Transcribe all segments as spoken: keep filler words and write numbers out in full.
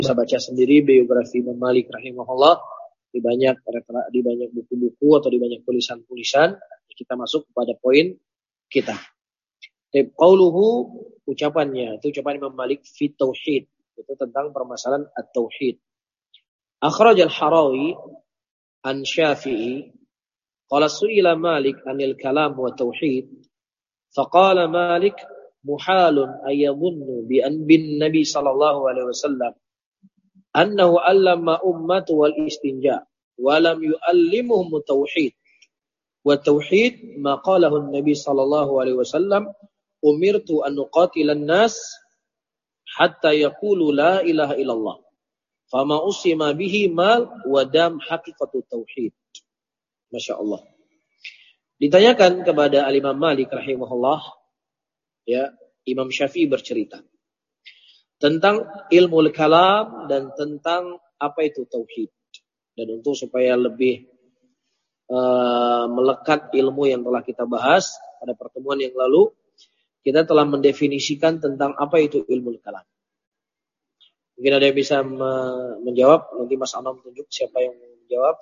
bisa baca sendiri biografi Imam Malik rahimahullah di banyak di banyak buku-buku atau di banyak tulisan-tulisan. Kita masuk kepada poin kita. Qauluhu, ucapannya, itu ucapan Imam Malik fi tauhid, itu tentang permasalahan at-tauhid. Akhraj al-Harawi an Syafi'i qala su'ila Malik anil kalam wa tauhid faqala Malik muhalun ayyadhunnu bi an bin Nabi sallallahu alaihi wasallam annahu allama ummatu wal istinja wa lam yuallimuhum tauhid wa tauhid ma qalahu an-nabi sallallahu alaihi wasallam umirtu an nuqatilan nas hatta yaqulu la ilaha illallah fama usima bihi mal wa dam haqiqatu tauhid. Masya Allah. Ditanyakan kepada Al-Imam Malik rahimahullah, ya, Imam Syafi'i bercerita tentang ilmu kalam dan tentang apa itu tauhid. Dan untuk supaya lebih uh, melekat ilmu yang telah kita bahas pada pertemuan yang lalu, kita telah mendefinisikan tentang apa itu ilmu kalam. Mungkin ada yang bisa me- menjawab. Nanti Mas Anam tunjuk siapa yang menjawab.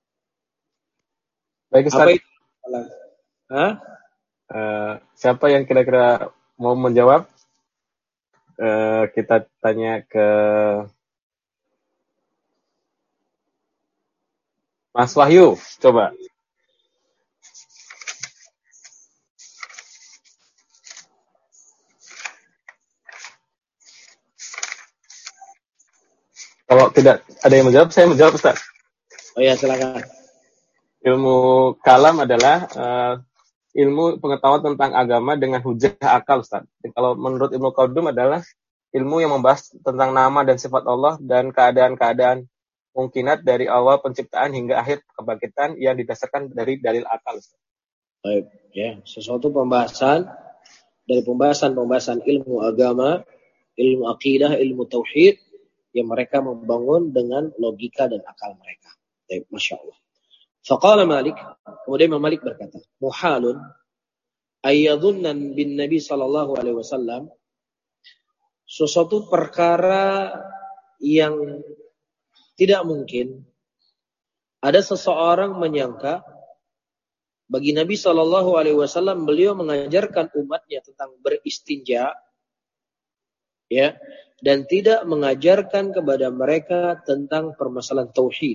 Baik, Ustaz. Apa itu? Hah? Uh, siapa yang kira-kira mau menjawab? Uh, kita tanya ke Mas Wahyu, coba. Kalau tidak ada yang menjawab, saya menjawab, Ustaz. Oh ya, silakan. Ilmu kalam adalah uh, ilmu pengetahuan tentang agama dengan hujah akal, Ustaz. Kalau menurut Ibnu Qudum adalah ilmu yang membahas tentang nama dan sifat Allah dan keadaan-keadaan mungkinat dari awal penciptaan hingga akhir kebangkitan yang didasarkan dari dalil akal, Ustaz. Baik, ya, sesuatu pembahasan dari pembahasan-pembahasan ilmu agama, ilmu akidah, ilmu tauhid yang mereka membangun dengan logika dan akal mereka. Baik, Masya Allah. Faqala Malik, kemudian Imam Malik berkata, muhalun ayyadhunnan bin Nabi sallallahu alaihi wasallam, sesuatu perkara yang tidak mungkin ada seseorang menyangka bagi Nabi sallallahu alaihi wasallam beliau mengajarkan umatnya tentang beristinja, ya, dan tidak mengajarkan kepada mereka tentang permasalahan tauhid.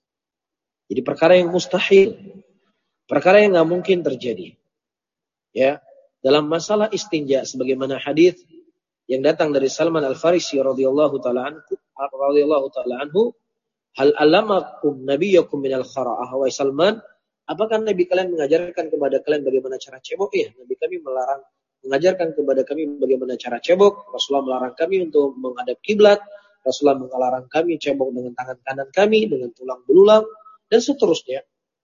Jadi perkara yang mustahil, perkara yang nggak mungkin terjadi. Ya, dalam masalah istinja, sebagaimana hadis yang datang dari Salman Al-Farisi radhiyallahu taala anhu, radhiyallahu taala anhu, hal alamakum nabiyyakum minal khara'ah, wa Salman, apakah Nabi kalian mengajarkan kepada kalian bagaimana cara cebok? Ya, Nabi kami melarang, mengajarkan kepada kami bagaimana cara cebok. Rasulullah melarang kami untuk menghadap kiblat. Rasulullah melarang kami cebok dengan tangan kanan kami, dengan tulang belulang, dan seterusnya.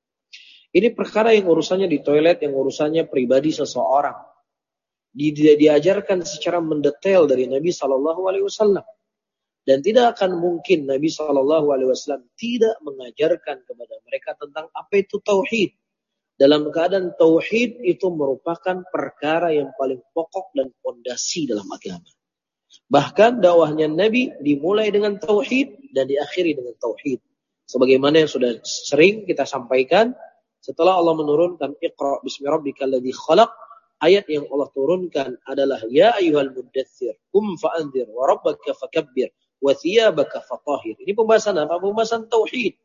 Ini perkara yang urusannya di toilet, yang urusannya pribadi seseorang. Di, di, diajarkan secara mendetail dari Nabi Sallallahu Alaihi Wasallam. Dan tidak akan mungkin Nabi Sallallahu Alaihi Wasallam tidak mengajarkan kepada mereka tentang apa itu tauhid. Dalam keadaan tauhid itu merupakan perkara yang paling pokok dan fondasi dalam agama. Bahkan dakwahnya Nabi dimulai dengan tauhid dan diakhiri dengan tauhid. Sebagaimana yang sudah sering kita sampaikan, setelah Allah menurunkan Iqra bismi rabbikal ladzi khalaq, ayat yang Allah turunkan adalah ya ayyuhal muddatsir qum fa'anzir wa rabbaka fakabbir wa thiyabaka fatahhir. Ini pembahasan apa? Pembahasan tauhid.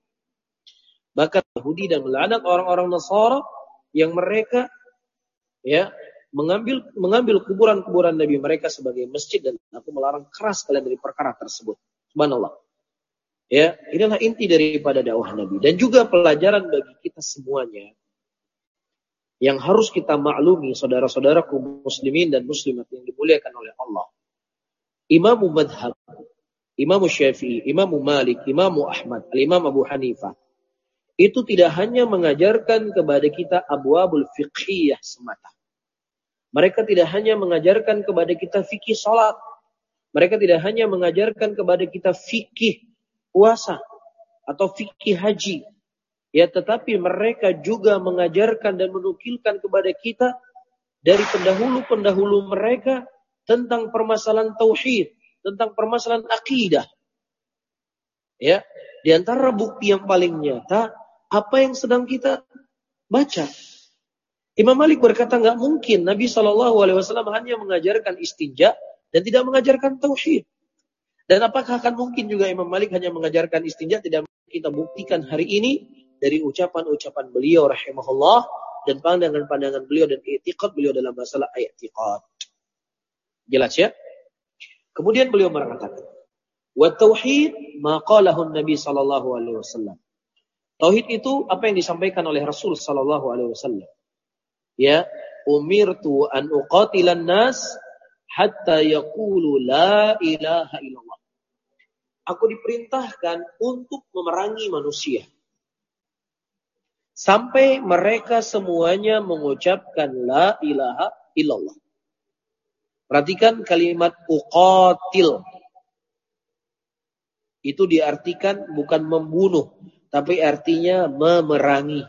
Bahkan Yahudi dan melaknat orang-orang Nasara yang mereka, ya, mengambil mengambil kuburan-kuburan Nabi mereka sebagai masjid, dan aku melarang keras kalian dari perkara tersebut. Subhanallah. Ya, inilah inti daripada dakwah Nabi dan juga pelajaran bagi kita semuanya yang harus kita maklumi, saudara-saudaraku muslimin dan muslimat yang dimuliakan oleh Allah. Imam Madhab, Imam Syafi'i, Imam Malik, Imam Ahmad, Al-Imam Abu Hanifah itu tidak hanya mengajarkan kepada kita abwabul fiqhiyah semata. Mereka tidak hanya mengajarkan kepada kita fikih salat. Mereka tidak hanya mengajarkan kepada kita fikih puasa atau fikih haji. Ya, tetapi mereka juga mengajarkan dan menukilkan kepada kita dari pendahulu-pendahulu mereka tentang permasalahan tauhid, tentang permasalahan akidah. Ya, di antara bukti yang paling nyata apa yang sedang kita baca. Imam Malik berkata nggak mungkin Nabi shallallahu alaihi wasallam hanya mengajarkan istinja dan tidak mengajarkan tauhid. Dan apakah akan mungkin juga Imam Malik hanya mengajarkan istinja? Tidak. Kita buktikan hari ini dari ucapan-ucapan beliau rahimahullah dan pandangan-pandangan beliau dan i'tiqad beliau dalam masalah i'tiqad. Jelas ya? Kemudian beliau mengatakan, wa tauhid ma qalahu Nabi sallallahu alaihi wasallam. Tauhid itu apa yang disampaikan oleh Rasul sallallahu alaihi wasallam. Ya, umirtu an uqatilan nas hatta yaqulu la ilaha illallah. Aku diperintahkan untuk memerangi manusia sampai mereka semuanya mengucapkan la ilaha illallah. Perhatikan kalimat uqatil. Itu diartikan bukan membunuh, tapi artinya memerangi.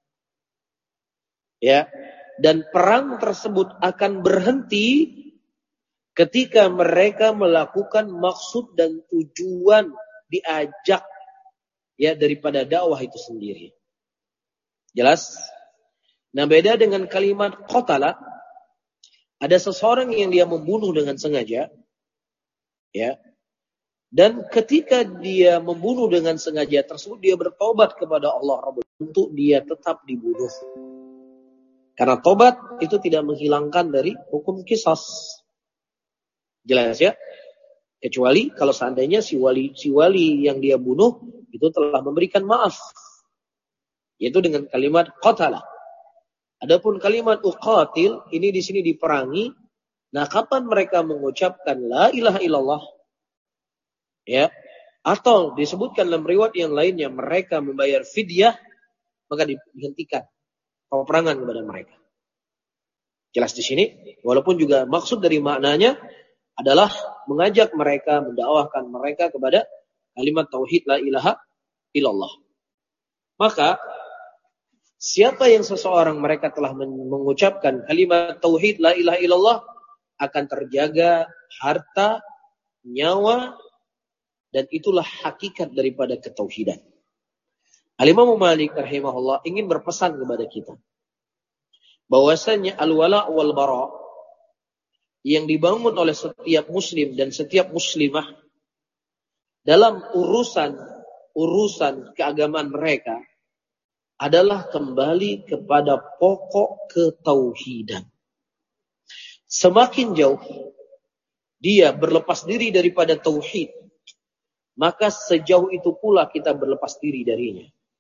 Ya. Dan perang tersebut akan berhenti ketika mereka melakukan maksud dan tujuan diajak ya daripada dakwah itu sendiri. Jelas? Nah, beda dengan kalimat qatala. Ada seseorang yang dia membunuh dengan sengaja. Ya. Dan ketika dia membunuh dengan sengaja tersebut, dia bertobat kepada Allah Rabbul untuk dia tetap dibunuh. Karena tobat itu tidak menghilangkan dari hukum qisas. Jelas ya? Kecuali kalau seandainya si wali si wali yang dia bunuh itu telah memberikan maaf. Yaitu dengan kalimat qatala. Adapun kalimat uqatil ini di sini diperangi. Nah, kapan mereka mengucapkan la ilaha illallah? Ya. Atau disebutkan dalam riwayat yang lainnya mereka membayar fidyah, maka dihentikan peperangan kepada mereka. Jelas di sini, walaupun juga maksud dari maknanya adalah mengajak mereka, mendakwahkan mereka kepada kalimat tauhid la ilaha illallah. Maka siapa yang seseorang mereka telah mengucapkan kalimat tauhid la ilaha illallah akan terjaga harta, nyawa, dan itulah hakikat daripada ketauhidan. Al-Imam Malik rahimahullah ingin berpesan kepada kita bahwasanya al-wala wal bara yang dibangun oleh setiap muslim dan setiap muslimah dalam urusan urusan keagamaan mereka adalah kembali kepada pokok ketauhidan. Semakin jauh dia berlepas diri daripada tauhid, maka sejauh itu pula kita berlepas diri darinya.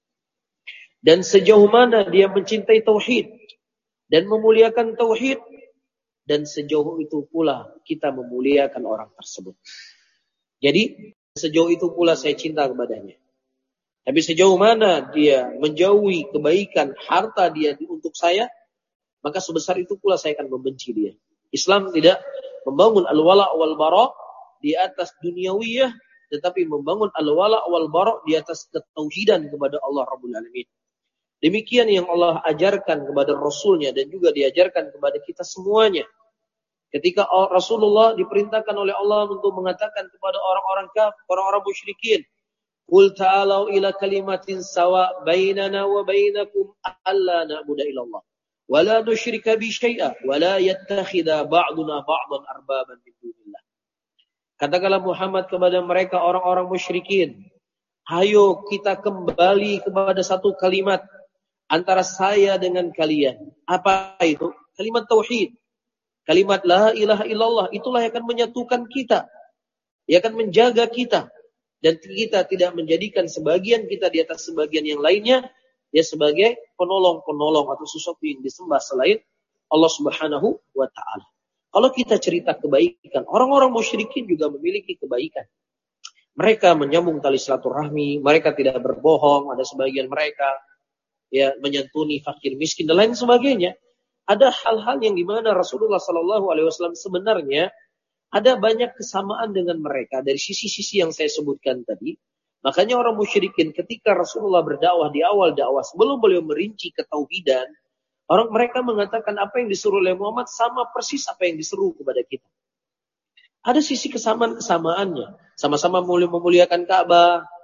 Dan sejauh mana dia mencintai tauhid dan memuliakan tauhid, dan sejauh itu pula kita memuliakan orang tersebut. Jadi sejauh itu pula saya cinta kepadanya. Tapi sejauh mana dia menjauhi kebaikan harta dia untuk saya, maka sebesar itu pula saya akan membenci dia. Islam tidak membangun al-wala wal bara di atas duniawiyah, tetapi membangun al-wala wal bara di atas ketauhidan kepada Allah Rabbul Alamin. Demikian yang Allah ajarkan kepada Rasulnya dan juga diajarkan kepada kita semuanya. Ketika Rasulullah diperintahkan oleh Allah untuk mengatakan kepada orang-orang kafir, orang-orang musyrikin, "Qul ta'alau ila kalimatin sawa bainana wa bainakum alla na'budu illallah wa la nusyrika bi syai'a wa la yattakhidha ba'duna ba'dan arbaban min dunillah." Katakanlah Muhammad kepada mereka orang-orang musyrikin, "Hayo kita kembali kepada satu kalimat antara saya dengan kalian." Apa itu? Kalimat tauhid. Kalimat la ilaha illallah. Itulah yang akan menyatukan kita. Yang akan menjaga kita. Dan kita tidak menjadikan sebagian kita di atas sebagian yang lainnya ya sebagai penolong-penolong atau sesuatu yang disembah selain Allah Subhanahu wa taala. Kalau kita cerita kebaikan, orang-orang musyrikin juga memiliki kebaikan. Mereka menyambung tali silaturahmi, mereka tidak berbohong, ada sebagian mereka ya menyantuni fakir miskin dan lain sebagainya. Ada hal-hal yang dimana Rasulullah Sallallahu Alaihi Wasallam sebenarnya ada banyak kesamaan dengan mereka dari sisi-sisi yang saya sebutkan tadi. Makanya orang musyrikin ketika Rasulullah berdakwah di awal dakwah sebelum beliau merinci ketauhidan, orang mereka mengatakan apa yang disuruh oleh Muhammad sama persis apa yang disuruh kepada kita. Ada sisi kesamaan-kesamaannya. Sama-sama memuliakan Ka'bah,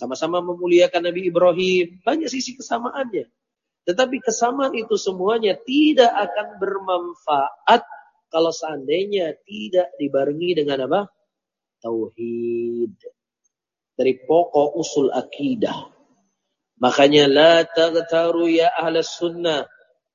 Sama-sama memuliakan Nabi Ibrahim. Banyak sisi kesamaannya. Tetapi kesamaan itu semuanya tidak akan bermanfaat kalau seandainya tidak dibarengi dengan apa? Tauhid. Dari pokok usul akidah. Makanya la taghtaru ya ahlus sunnah.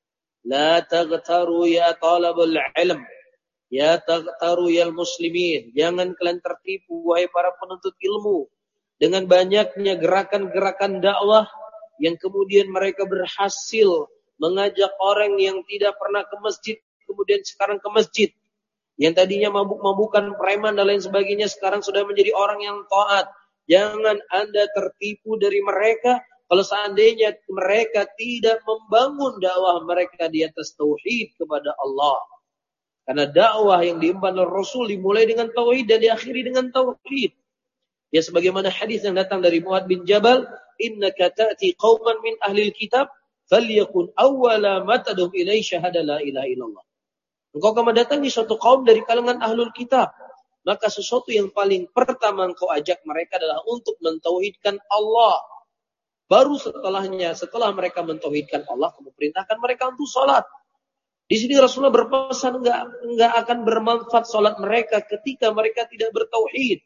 La taghtaru ya talabul ilm. Ya taghtaru ya muslimin. Jangan kalian tertipu wahai para penuntut ilmu. Dengan banyaknya gerakan-gerakan dakwah yang kemudian mereka berhasil mengajak orang yang tidak pernah ke masjid, kemudian sekarang ke masjid. Yang tadinya mabuk-mabukan, preman dan lain sebagainya, sekarang sudah menjadi orang yang taat. Jangan Anda tertipu dari mereka kalau seandainya mereka tidak membangun dakwah mereka di atas tauhid kepada Allah. Karena dakwah yang diemban oleh Rasul dimulai dengan tauhid dan diakhiri dengan tauhid. Ya sebagaimana hadis yang datang dari Mu'adz bin Jabal, innaka ta'ti qauman min ahlil kitab falyakun awwala ma tad'um ilaihi syahada la ilaha illallah. Engkau akan mendatangi suatu kaum dari kalangan ahlul kitab, maka sesuatu yang paling pertama engkau ajak mereka adalah untuk mentauhidkan Allah. Baru setelahnya, setelah mereka mentauhidkan Allah, kamu perintahkan mereka untuk salat. Di sini Rasulullah berpesan enggak enggak akan bermanfaat salat mereka ketika mereka tidak bertauhid.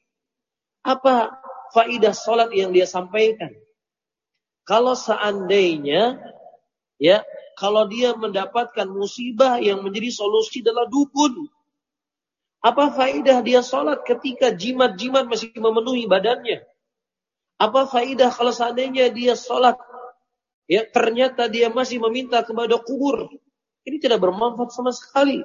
Apa faidah salat yang dia sampaikan? Kalau seandainya ya, kalau dia mendapatkan musibah yang menjadi solusi adalah dukun. Apa faidah dia salat ketika jimat-jimat masih memenuhi badannya? Apa faidah kalau seandainya dia salat ya ternyata dia masih meminta kepada kubur? Ini tidak bermanfaat sama sekali.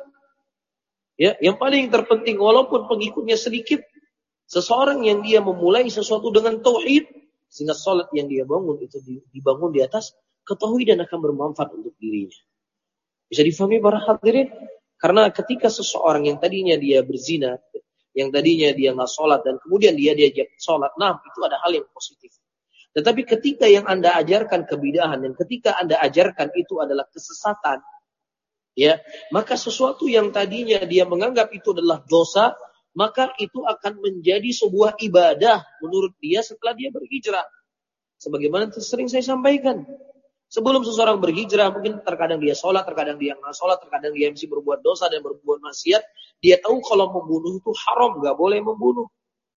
Ya, yang paling terpenting walaupun pengikutnya sedikit, seseorang yang dia memulai sesuatu dengan tauhid, sehingga salat yang dia bangun itu dibangun di atas ketauhidan akan bermanfaat untuk dirinya. Bisa difahami para hadirin? Karena ketika seseorang yang tadinya dia berzina, yang tadinya dia nggak salat dan kemudian dia diajak salat, nah itu ada hal yang positif. Tetapi ketika yang Anda ajarkan kebidahan dan ketika Anda ajarkan itu adalah kesesatan, ya, maka sesuatu yang tadinya dia menganggap itu adalah dosa, maka itu akan menjadi sebuah ibadah menurut dia setelah dia berhijrah. Sebagaimana sering saya sampaikan. Sebelum seseorang berhijrah, mungkin terkadang dia sholat, terkadang dia nggak sholat, terkadang dia masih berbuat dosa dan berbuat maksiat. Dia tahu kalau membunuh itu haram, nggak boleh membunuh.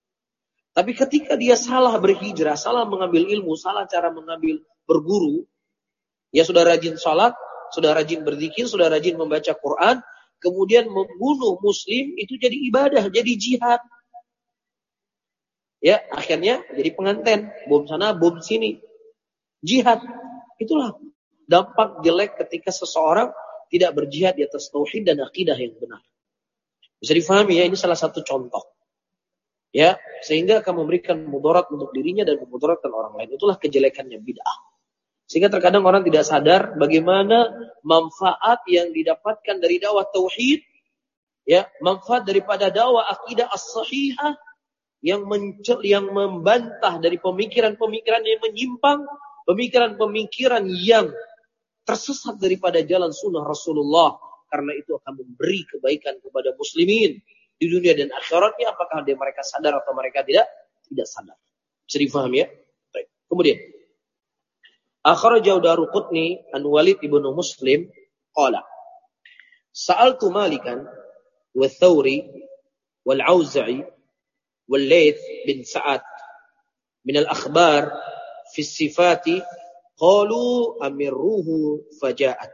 Tapi ketika dia salah berhijrah, salah mengambil ilmu, salah cara mengambil berguru, ya sudah rajin sholat, sudah rajin berzikir, sudah rajin membaca Quran, kemudian membunuh muslim itu jadi ibadah, jadi jihad. Ya, akhirnya jadi pengantin, bom sana, bom sini. Jihad. Itulah dampak jelek ketika seseorang tidak berjihad di atas tauhid dan akidah yang benar. Bisa difahami ya, ini salah satu contoh. Ya, sehingga akan memberikan mudarat untuk dirinya dan memudaratkan orang lain. Itulah kejelekannya bid'ah. Sehingga terkadang orang tidak sadar bagaimana manfaat yang didapatkan dari dakwah tauhid, ya, manfaat daripada dakwah akidah as-sahihah yang mencel, yang membantah dari pemikiran-pemikiran yang menyimpang, pemikiran-pemikiran yang tersesat daripada jalan sunnah Rasulullah. Karena itu akan memberi kebaikan kepada muslimin di dunia dan akhiratnya. Apakah dia mereka sadar atau mereka tidak? Tidak sadar. Bisa difahami ya? Baik. Kemudian akhrajahu Daruqutni an Walid ibnu Muslim qala sa'altu Malikan wa Thawri wal Auza'i wal Laits bin Sa'ad min al-akhbar fi sifati qalu amirruhu faja'at.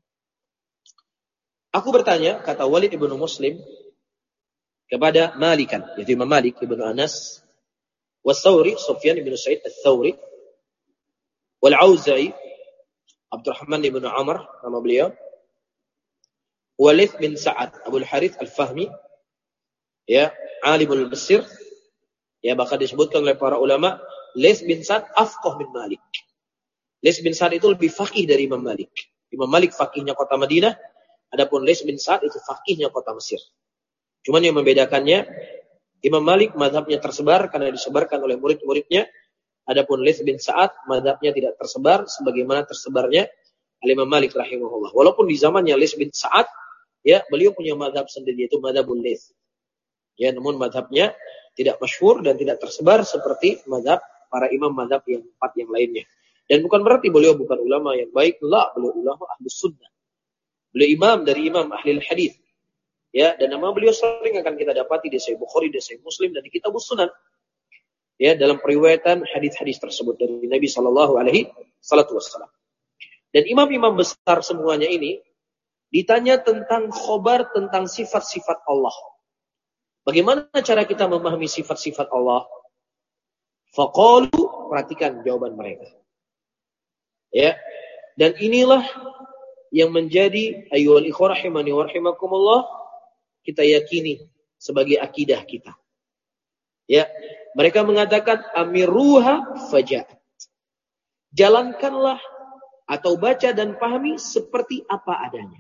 Aku bertanya, kata Walid ibnu Muslim, kepada Malikan, yaitu Imam Malik ibnu Anas, wa Thawri, Sufyan ibnu Sa'id al-Thawri, wal Auza'i, Abdurrahman ibnu Amr, nama beliau, Walid bin Sa'ad, Abu al-Harith al-Fahmi, ya, alimul Mesir, ya, bahkan disebutkan oleh para ulama, Laits bin Sa'ad afqah min Malik. Laits bin Sa'ad itu lebih faqih dari Imam Malik. Imam Malik faqihnya kota Madinah, adapun Laits bin Sa'ad itu faqihnya kota Mesir. Cuman yang membedakannya, Imam Malik mazhabnya tersebar karena disebarkan oleh murid-muridnya, adapun Laits bin Sa'ad mazhabnya tidak tersebar sebagaimana tersebarnya Imam Malik rahimahullah. Walaupun di zamannya Laits bin Sa'ad, ya, beliau punya mazhab sendiri, yaitu mazhabul Laits. Ya, namun mazhabnya tidak masyhur dan tidak tersebar seperti mazhab para imam mazhab yang empat yang lainnya. Dan bukan berarti beliau bukan ulama yang baik, la, beliau ulama ahli sunnah. Beliau imam dari imam ahli hadis. Ya, dan nama beliau sering akan kita dapati di Sahih Bukhari, di Sahih Muslim, dan di Kitabus Sunan. Ya, dalam periwayatan hadis-hadis tersebut dari Nabi Shallallahu Alaihi Wasallam. Dan imam-imam besar semuanya ini ditanya tentang khobar, tentang sifat-sifat Allah. Bagaimana cara kita memahami sifat-sifat Allah? Faqalu, perhatikan jawaban mereka. Ya, dan inilah yang menjadi ayyuhal ikhwah rahimani wa rahimakumullah, kita yakini sebagai akidah kita. Ya, mereka mengatakan amiruha faja'at. Jalankanlah atau baca dan pahami seperti apa adanya.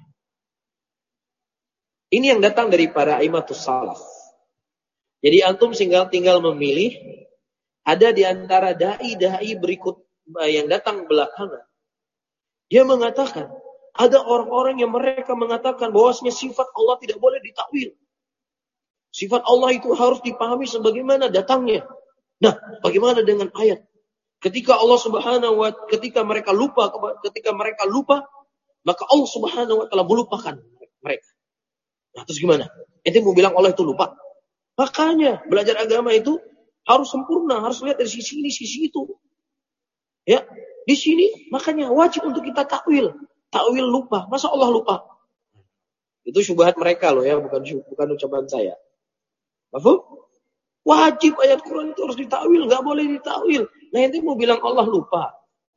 Ini yang datang dari para aimatus salaf. Jadi antum tinggal tinggal memilih. Ada di antara dai-dai berikut yang datang belakangan. Dia mengatakan, ada orang-orang yang mereka mengatakan bahwasanya sifat Allah tidak boleh ditakwil. Sifat Allah itu harus dipahami sebagaimana datangnya. Nah, bagaimana dengan ayat? Ketika Allah Subhanahu wa ketika mereka lupa ketika mereka lupa, maka Allah Subhanahu wa taala melupakan mereka. Nah, terus gimana? Ente mau bilang Allah itu lupa? Makanya belajar agama itu harus sempurna, harus lihat dari sisi ini, sisi itu. Ya, di sini makanya wajib untuk kita takwil. Takwil lupa, masa Allah lupa? Itu syubhat mereka loh ya, bukan bukan ucapan saya. Paham? Wajib ayat Quran itu harus ditakwil, nggak boleh ditakwil. Nah, ente mau bilang Allah lupa?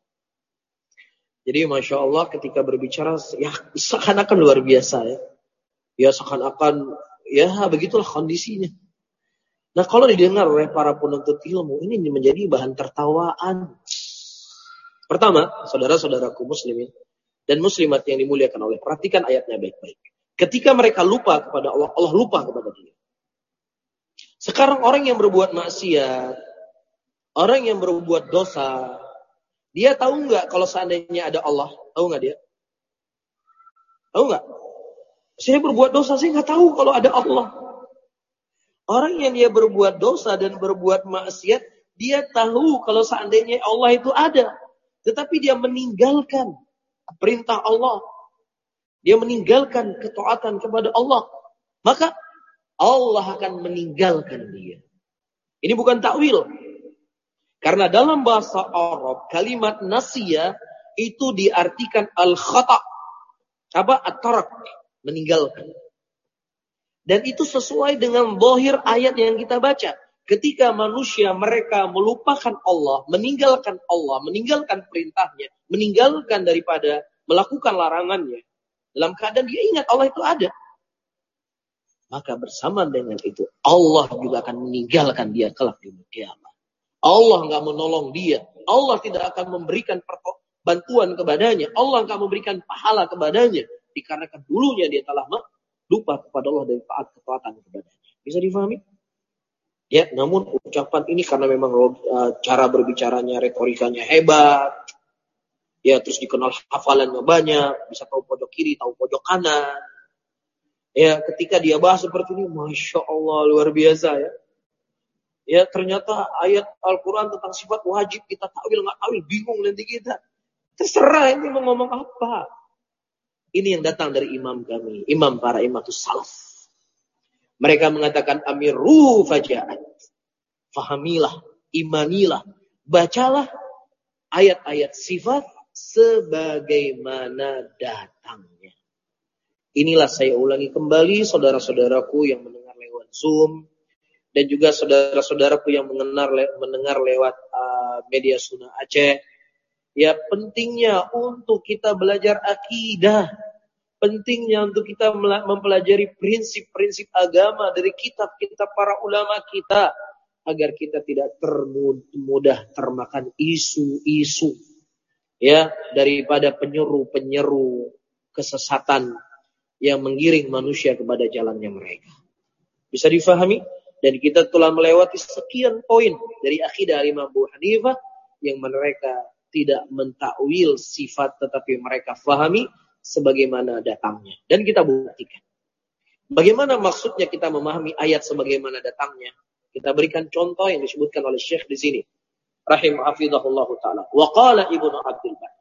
Jadi masya Allah ketika berbicara ya seakan-akan luar biasa ya. Ya seakan-akan ya begitulah kondisinya. Nah, kalau didengar oleh para penuntut ilmu, ini menjadi bahan tertawaan. Pertama, saudara-saudaraku muslimin dan muslimat yang dimuliakan oleh, perhatikan ayatnya baik-baik. Ketika mereka lupa kepada Allah, Allah lupa kepada dia. Sekarang orang yang berbuat maksiat, orang yang berbuat dosa, dia tahu nggak kalau seandainya ada Allah? Tahu nggak dia? Tahu nggak? Saya berbuat dosa, saya nggak tahu kalau ada Allah. Orang yang dia berbuat dosa dan berbuat maksiat, dia tahu kalau seandainya Allah itu ada. Tetapi dia meninggalkan perintah Allah. Dia meninggalkan ketaatan kepada Allah. Maka Allah akan meninggalkan dia. Ini bukan takwil. Karena dalam bahasa Arab, kalimat nasiya itu diartikan al-khata'. Apa? At-tarak. Meninggalkan. Dan itu sesuai dengan zahir ayat yang kita baca. Ketika manusia mereka melupakan Allah, meninggalkan Allah, meninggalkan perintahnya, meninggalkan daripada melakukan larangannya, dalam keadaan dia ingat Allah itu ada. Maka bersama dengan itu, Allah juga akan meninggalkan dia kelak di kiamat. Allah enggak menolong dia. Allah tidak akan memberikan bantuan kepadanya. Allah enggak memberikan pahala kepadanya. Dikarenakan dulunya dia telah lupa kepada Allah dan taat ketaatan kepadanya. Bisa difahami? Ya, namun ucapan ini karena memang uh, cara berbicaranya, retorikanya hebat. Ya, terus dikenal hafalannya banyak, bisa tahu pojok kiri, tahu pojok kanan. Ya, ketika dia bahas seperti ini, masya Allah luar biasa ya. Ya, ternyata ayat Al-Quran tentang sifat wajib kita takwil nggak takwil, bingung nanti kita. Terserah ini mau ngomong apa. Ini yang datang dari imam kami, imam para imatus salaf. Mereka mengatakan amiru faja'at. Fahamilah, imanilah, bacalah ayat-ayat sifat sebagaimana datangnya. Inilah saya ulangi kembali saudara-saudaraku yang mendengar lewat Zoom dan juga saudara-saudaraku yang mendengar mendengar lewat uh, media Sunnah Aceh. Ya, pentingnya untuk kita belajar akidah. Pentingnya untuk kita mempelajari prinsip-prinsip agama dari kitab-kitab para ulama kita. Agar kita tidak termudah termakan isu-isu. Ya, daripada penyeru-penyeru kesesatan yang menggiring manusia kepada jalannya mereka. Bisa difahami? Dan kita telah melewati sekian poin dari akidah Imam Abu Hanifah yang mereka tidak mentakwil sifat tetapi mereka fahami sebagaimana datangnya. Dan kita buktikan. Bagaimana maksudnya kita memahami ayat sebagaimana datangnya? Kita berikan contoh yang disebutkan oleh Syekh di sini. rahimahullahu taala. Wa qala Ibnu Abdul Bar.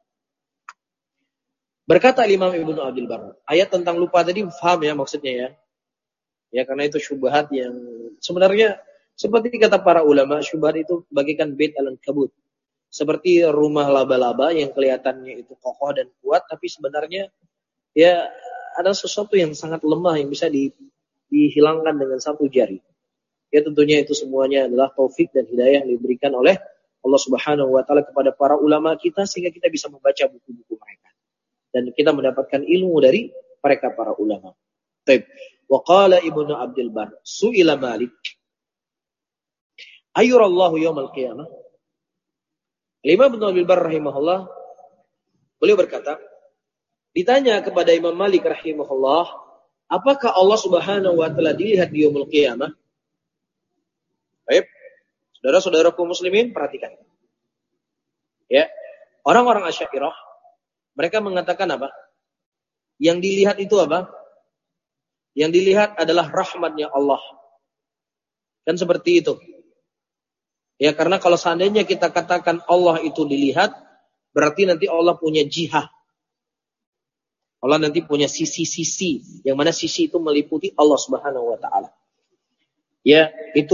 Berkata Imam Ibnu Abdul Bar, ayat tentang lupa tadi paham ya maksudnya ya. Ya karena itu syubhat yang sebenarnya seperti kata para ulama, syubhat itu bagikan bait al-ankabut. Seperti rumah laba-laba yang kelihatannya itu kokoh dan kuat, tapi sebenarnya ya ada sesuatu yang sangat lemah yang bisa di, dihilangkan dengan satu jari. Ya tentunya itu semuanya adalah taufik dan hidayah yang diberikan oleh Allah Subhanahu wa taala kepada para ulama kita sehingga kita bisa membaca buku-buku mereka dan kita mendapatkan ilmu dari mereka para ulama. Baik. Wa qala Ibnu Abdul Bar, su'ila Malik ayyurallahu yaumal qiyamah. Imam Ibnu Abdul Bar rahimahullah, beliau berkata, ditanya kepada Imam Malik rahimahullah, apakah Allah Subhanahu wa taala dilihat di yaumul qiyamah? Baik. Saudara-saudaraku muslimin, perhatikan. Ya. Orang-orang Asy'ariyah mereka mengatakan apa? Yang dilihat itu apa? Yang dilihat adalah rahmatnya Allah. Kan seperti itu. Ya, karena kalau seandainya kita katakan Allah itu dilihat, berarti nanti Allah punya jihah. Allah nanti punya sisi-sisi, yang mana sisi itu meliputi Allah Subhanahu wa taala. Ya, itu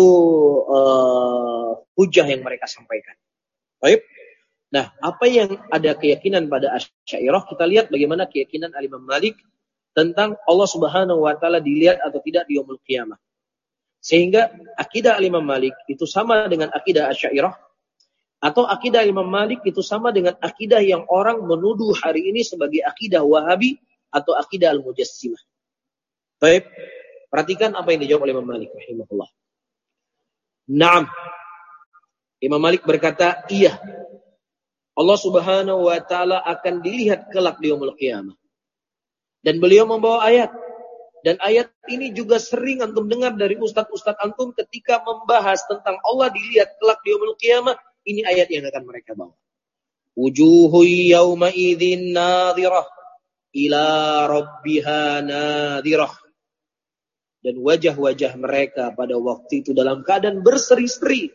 uh, hujah yang mereka sampaikan. Baik. Nah, apa yang ada keyakinan pada Asy'ariyah, kita lihat bagaimana keyakinan Al-Imam Malik tentang Allah Subhanahu wa taala dilihat atau tidak di yaumul qiyamah. Sehingga akidah Imam Malik itu sama dengan akidah Asy'ariyah, atau akidah Imam Malik itu sama dengan akidah yang orang menuduh hari ini sebagai akidah Wahabi atau akidah Al-Mujassimah. Baik, perhatikan apa yang dijawab oleh Imam Malik rahimahullah. Naam. Imam Malik berkata, iya. Allah Subhanahu wa taala akan dilihat kelak di yaumul qiyamah. Dan beliau membawa ayat. Dan ayat ini juga sering antum dengar dari ustadz-ustadz antum ketika membahas tentang Allah dilihat kelak di yaumul qiyamah. Ini ayat yang akan mereka bawa. Wujuhu yawma idzin nadhirah ila rabbiha nadhirah. Dan wajah-wajah mereka pada waktu itu dalam keadaan berseri-seri.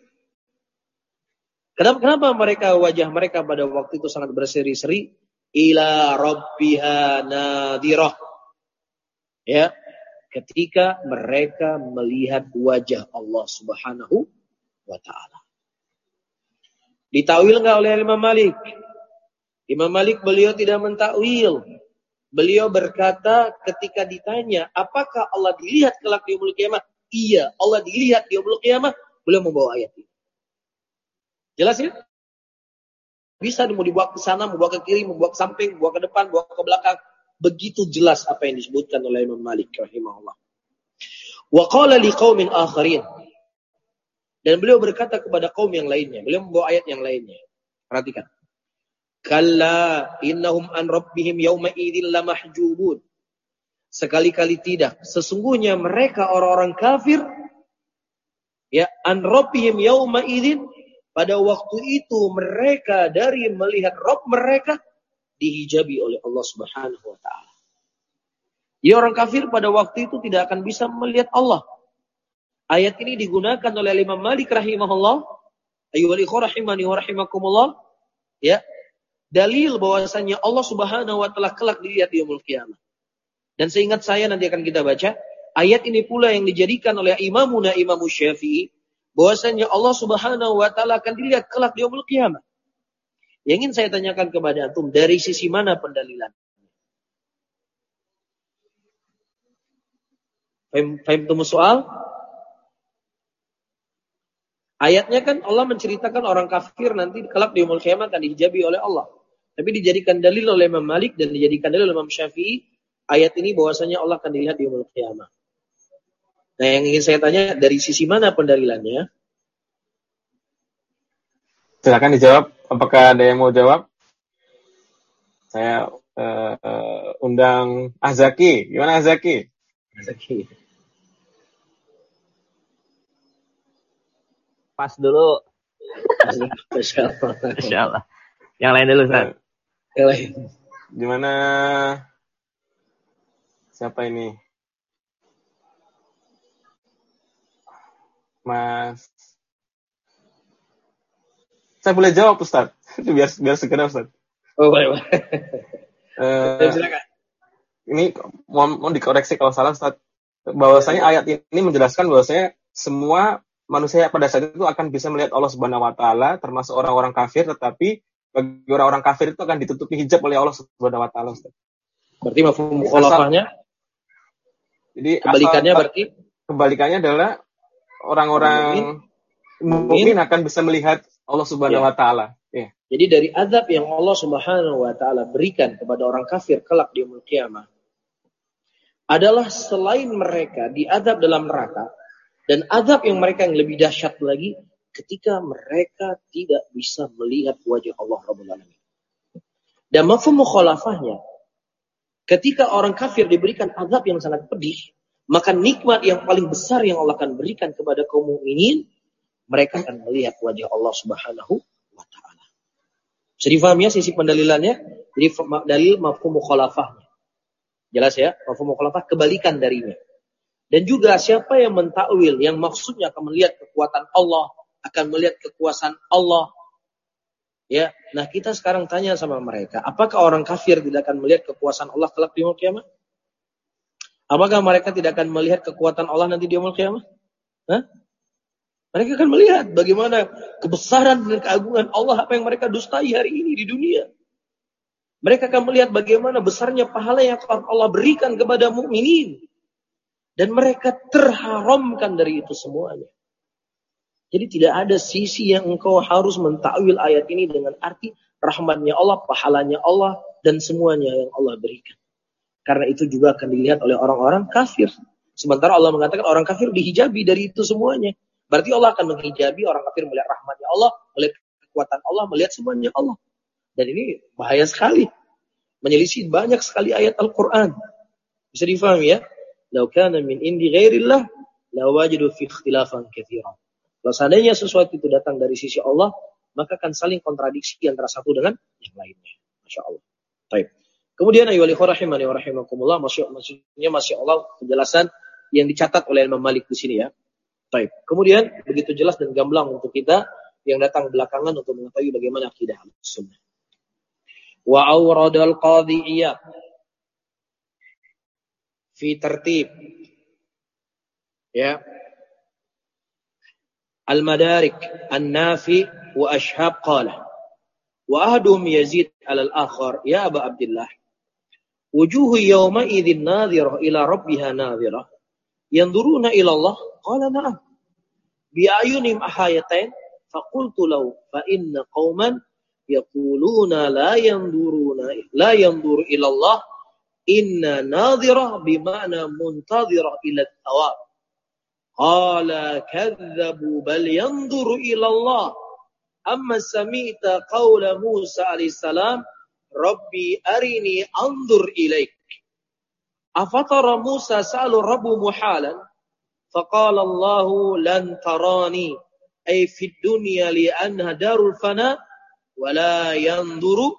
Kenapa, kenapa mereka wajah mereka pada waktu itu sangat berseri-seri? Ila rabbiha nadhirah. Ya, ketika mereka melihat wajah Allah Subhanahu wa taala. Ditawil enggak oleh Imam Malik? Imam Malik beliau tidak mentakwil. Beliau berkata ketika ditanya, apakah Allah dilihat kelak di yaumul qiyamah? Iya, Allah dilihat di yaumul qiyamah. Beliau membawa ayat ini. Jelas ya? Bisa mau dibawa ke sana, mau bawa ke kiri, mau bawa ke samping, bawa ke depan, bawa ke belakang. Begitu jelas apa yang disebutkan oleh Imam Malik rahimahullah. Wa qala liqaumin akharin. Dan beliau berkata kepada kaum yang lainnya. Beliau membawa ayat yang lainnya. Perhatikan. Kalla innahum an rabbihim yawma idzin lamahjubun. Sekali-kali tidak. Sesungguhnya mereka orang-orang kafir ya an rabbihim yawma idzin, pada waktu itu mereka dari melihat Rabb mereka dihijabi oleh Allah Subhanahu wa taala. Ya, orang kafir pada waktu itu tidak akan bisa melihat Allah. Ayat ini digunakan oleh Imam Malik rahimahullah, ayyuhal ikhwah rahimani wa rahimakumullah, ya. Dalil bahwasanya Allah Subhanahu wa taala kelak dilihat di yaumul qiyamah. Dan seingat saya nanti akan kita baca, ayat ini pula yang dijadikan oleh Imamuna Imam Syafi'i bahwasanya Allah Subhanahu wa taala akan dilihat kelak di yaumul qiyamah. Yang ingin saya tanyakan kepada antum, dari sisi mana pendalilan? Fahim, fahim tumus soal? Ayatnya kan Allah menceritakan orang kafir nanti kelak di yaumul qiyamah akan dihijabi oleh Allah. Tapi dijadikan dalil oleh Imam Malik dan dijadikan dalil oleh Imam Syafi'i, ayat ini bahwasanya Allah akan dilihat di yaumul qiyamah. Nah, yang ingin saya tanya, dari sisi mana pendalilannya? Silakan dijawab. Apakah ada yang mau jawab? Saya uh, uh, undang Azaki. Gimana Azaki? Azaki. Pas dulu. Masya Allah. Masya Allah. Yang lain dulu, Ustaz. Yang lain. Gimana? Siapa ini? Mas Saya boleh jawab Ustaz. biar biar segera Ustaz. Oh, boleh, boleh. Uh, Silakan. Ini mohon, mohon dikoreksi kalau salah Ustaz. Bahwasanya ayat ini menjelaskan bahwasanya semua manusia pada saat itu akan bisa melihat Allah Subhanahu wa taala, termasuk orang-orang kafir, tetapi bagi orang-orang kafir itu akan ditutupi hijab oleh Allah Subhanahu wa taala Ustaz. Berarti mafhum mukhalafahnya? Jadi kebalikannya asal, berarti kebalikannya adalah orang-orang mukmin akan bisa melihat Allah Subhanahu wa taala. Ya. Jadi dari azab yang Allah Subhanahu wa taala berikan kepada orang kafir kelak di yaumul qiyamah adalah selain mereka diazab dalam neraka dan azab yang mereka yang lebih dahsyat lagi ketika mereka tidak bisa melihat wajah Allah Rabbul Alamin. Dan mafhum mukhalafahnya, ketika orang kafir diberikan azab yang sangat pedih, maka nikmat yang paling besar yang Allah akan berikan kepada kaum mukminin, mereka akan melihat wajah Allah Subhanahu wa taala. Bisa difahami ya sisi pendalilannya? Jadi dalil mafhum mukhalafahnya. Jelas ya? Mafhum mukhalafah kebalikan darinya. Dan juga siapa yang mentakwil yang maksudnya akan melihat kekuatan Allah, akan melihat kekuasaan Allah. Ya, nah kita sekarang tanya sama mereka, apakah orang kafir tidak akan melihat kekuasaan Allah kelak di yaumul qiyamah? Apakah mereka tidak akan melihat kekuatan Allah nanti di yaumul qiyamah? Hah? Mereka akan melihat bagaimana kebesaran dan keagungan Allah apa yang mereka dustai hari ini di dunia. Mereka akan melihat bagaimana besarnya pahala yang Allah berikan kepada mukminin. Dan mereka terharamkan dari itu semuanya. Jadi tidak ada sisi yang engkau harus mentakwil ayat ini dengan arti rahmatnya Allah, pahalanya Allah, dan semuanya yang Allah berikan. Karena itu juga akan dilihat oleh orang-orang kafir. Sementara Allah mengatakan orang kafir dihijabi dari itu semuanya. Berarti Allah akan menghijabi orang kafir melihat rahmatnya Allah, melihat kekuatan Allah, melihat semuanya Allah. Dan ini bahaya sekali. Menyelisih banyak sekali ayat Al-Quran. Bisa difahami ya? Lau kana min indi ghairillah la wajadu fi ikhtilafan katsiran. Kalau seandainya sesuatu itu datang dari sisi Allah, maka akan saling kontradiksi antara satu dengan yang lainnya. Masya Allah. Baik. Kemudian ayyuhal ikhwah rahimani wa rahimakumullah, maksudnya Masya Allah penjelasan yang dicatat oleh Imam Malik di sini ya. Baik. Kemudian begitu jelas dan gamblang untuk kita yang datang belakangan untuk mengetahui bagaimana akidah Ahlussunnah. Wa awradal qadhi Iyad fi tertib ya al-madarik an-nafi wa ashhab qala wa ahdum yazid ala al-akhar ya Aba Abdullah wujuhu yawma idzin nadhirah ila rabbiha nadhirah yanzuruna ila Allah qala na'am bi ayunim ahayatain faqultu law fa inna qauman yaquluna la yanzuruna la yanzuru ila Allah inna nadhirah bima'na muntadhirah ila thawab qala kadzabu bal yanzuru ila Allah amma sami'ta qawla Musa alaihi salam rabbi arini anzur ilaik afatara Musa sa'alu rabbu muhalan faqala Allah lan tarani ay fid dunya li anha darul fana wala yanzuru.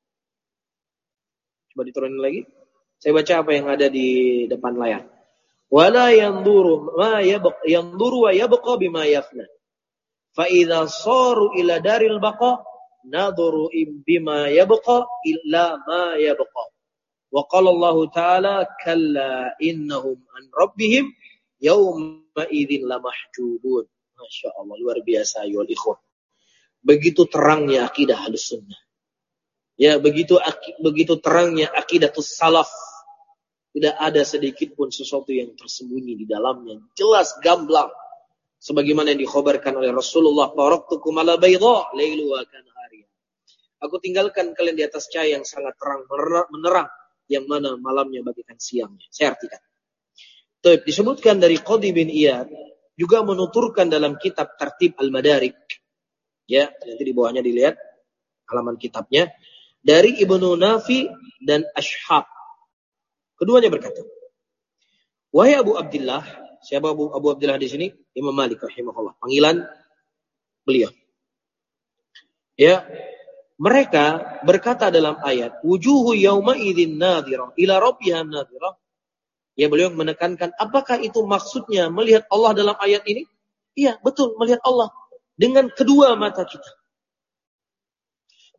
Coba diturunin lagi. Saya baca apa yang ada di depan layar. Wala yanzuru ma yabqa yanzuru wa yabqa bima yafna. Fa idza saru ila daril baqa nadhuru bima yabqa illa ma yabqa. Wa qala Allah Ta'ala kalla innahum an rabbihim yawma idzin lamahjubun. Masya Allah, luar biasa ayyuhal ikhwah. Begitu terangnya akidah Ahlussunnah. Ya, begitu begitu terangnya akidatus salaf. Tidak ada sedikit pun sesuatu yang tersembunyi di dalamnya. Jelas gamblang. Sebagaimana yang dikhabarkan oleh Rasulullah, taraktukum ala bayda lailuha kanahariha. Aku tinggalkan kalian di atas cahaya yang sangat terang menerang, yang mana malamnya bagikan siangnya. Saya artikan. Tuh, disebutkan dari Qadhi bin Iyad juga menuturkan dalam kitab Tartib Al-Madarik. Ya, nanti di bawahnya dilihat halaman kitabnya dari Ibnu Nafi dan Ashhab. Keduanya berkata, wahai Abu Abdullah, siapa Abu, Abu Abdullah di sini? Imam Malik rahimahullah. Panggilan beliau. Ya, mereka berkata dalam ayat, wujuhu yauma idzin nadhirah ila rabbiha nadhirah. Ya, beliau menekankan apakah itu maksudnya melihat Allah dalam ayat ini? Iya, betul, melihat Allah dengan kedua mata kita.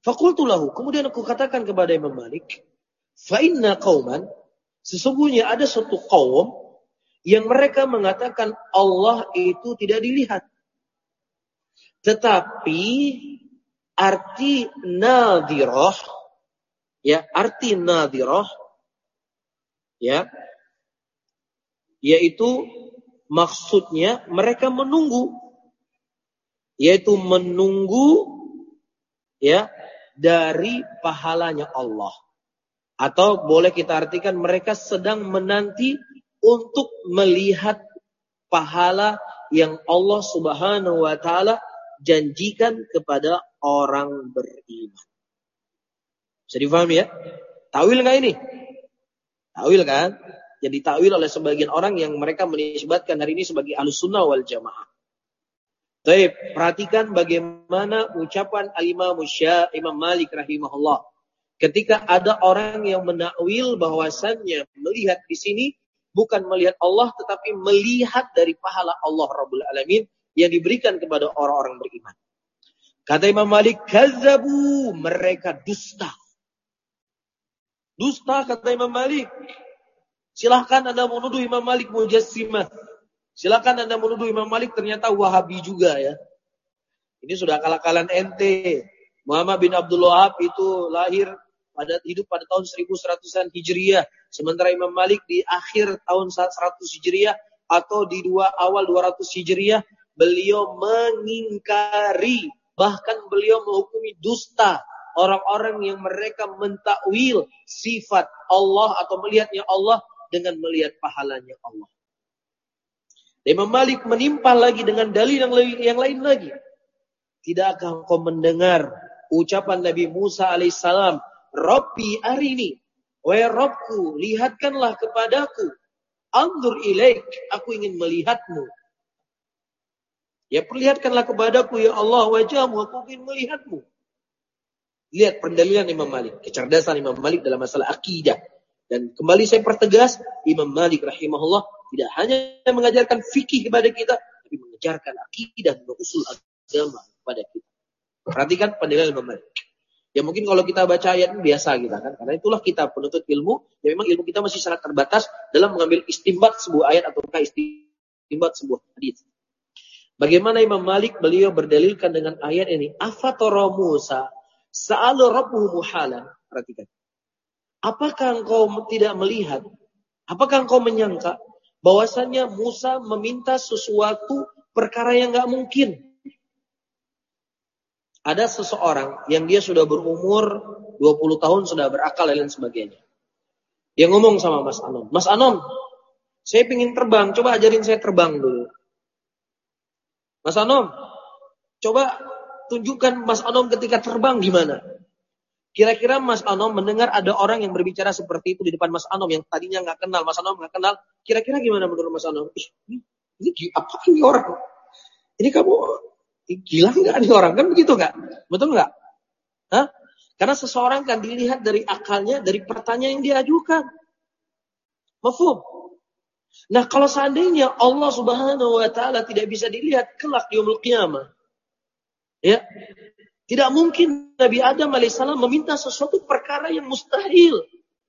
Faqultu lahu, kemudian aku katakan kepada Imam Malik, fa inna qauman, sesungguhnya ada suatu kaum yang mereka mengatakan Allah itu tidak dilihat. Tetapi arti nadhirah, ya, arti nadhirah, ya, yaitu maksudnya mereka menunggu, yaitu menunggu, ya, dari pahalanya Allah. Atau boleh kita artikan mereka sedang menanti untuk melihat pahala yang Allah Subhanahu wa taala janjikan kepada orang beriman. Bisa difahami ya? Takwil enggak ini? Takwil kan? Jadi takwil oleh sebagian orang yang mereka menisbatkan hari ini sebagai Ahlus Sunnah wal Jamaah. Baik, perhatikan bagaimana ucapan Al-Imam Sya, Imam Malik rahimahullah. Ketika ada orang yang menakwil bahwasannya melihat di sini bukan melihat Allah tetapi melihat dari pahala Allah Rabbul Alamin yang diberikan kepada orang-orang beriman. Kata Imam Malik, kazzabu, mereka dusta. Dusta kata Imam Malik. Silahkan Anda menuduh Imam Malik mujassimah. Silahkan Anda menuduh Imam Malik ternyata Wahabi juga ya. Ini sudah akal-akalan ente. Muhammad bin Abdul Wahab itu lahir pada hidup pada tahun seribu seratusan Hijriah. Sementara Imam Malik di akhir tahun seratus Hijriah atau di dua awal dua ratus Hijriah, beliau mengingkari, bahkan beliau menghukumi dusta orang-orang yang mereka mentakwil sifat Allah atau melihatnya Allah dengan melihat pahalanya Allah. Imam Malik menimpal lagi dengan dalil yang, yang lain lagi. Tidakkah engkau mendengar ucapan Nabi Musa alaihissalam, Rabbi arini, wahai Rabbku, lihatkanlah kepadaku, anzur ilaik, aku ingin melihatmu. Ya, perlihatkanlah kepadaku ya Allah wajahmu, aku ingin melihatmu. Lihat pendalilan Imam Malik, kecerdasan Imam Malik dalam masalah akidah. Dan kembali saya pertegas, Imam Malik rahimahullah tidak hanya mengajarkan fikih kepada kita, tapi mengajarkan akidah dan usul agama kepada kita. Perhatikan pendalilan Imam Malik. Ya mungkin kalau kita baca ayat ini biasa kita kan, karena itulah kita penuntut ilmu, ya memang ilmu kita masih sangat terbatas dalam mengambil istimbat sebuah ayat ataukah istimbat sebuah hadis. Bagaimana Imam Malik beliau berdalilkan dengan ayat ini, afatara Musa sa'ala rabbuhu muhalan. Perhatikan. Apakah engkau tidak melihat? Apakah engkau menyangka bahwasannya Musa meminta sesuatu perkara yang enggak mungkin? Ada seseorang yang dia sudah berumur dua puluh tahun, sudah berakal dan lain sebagainya. Dia ngomong sama Mas Anom, Mas Anom, saya ingin terbang, coba ajarin saya terbang dulu. Mas Anom, coba tunjukkan Mas Anom ketika terbang gimana. Kira-kira Mas Anom mendengar ada orang yang berbicara seperti itu di depan Mas Anom yang tadinya nggak kenal, Mas Anom nggak kenal. Kira-kira gimana menurut Mas Anom? Ih, ini, ini apa ini orang? Ini kamu gila nggak nih orang? Kan begitu nggak? Betul nggak? Hah? Karena seseorang kan dilihat dari akalnya, dari pertanyaan yang diajukan. Mafhum? Nah, kalau seandainya Allah Subhanahu wa taala tidak bisa dilihat kelak di yaumul qiyamah. Ya. Tidak mungkin Nabi Adam alaihissalam meminta sesuatu perkara yang mustahil.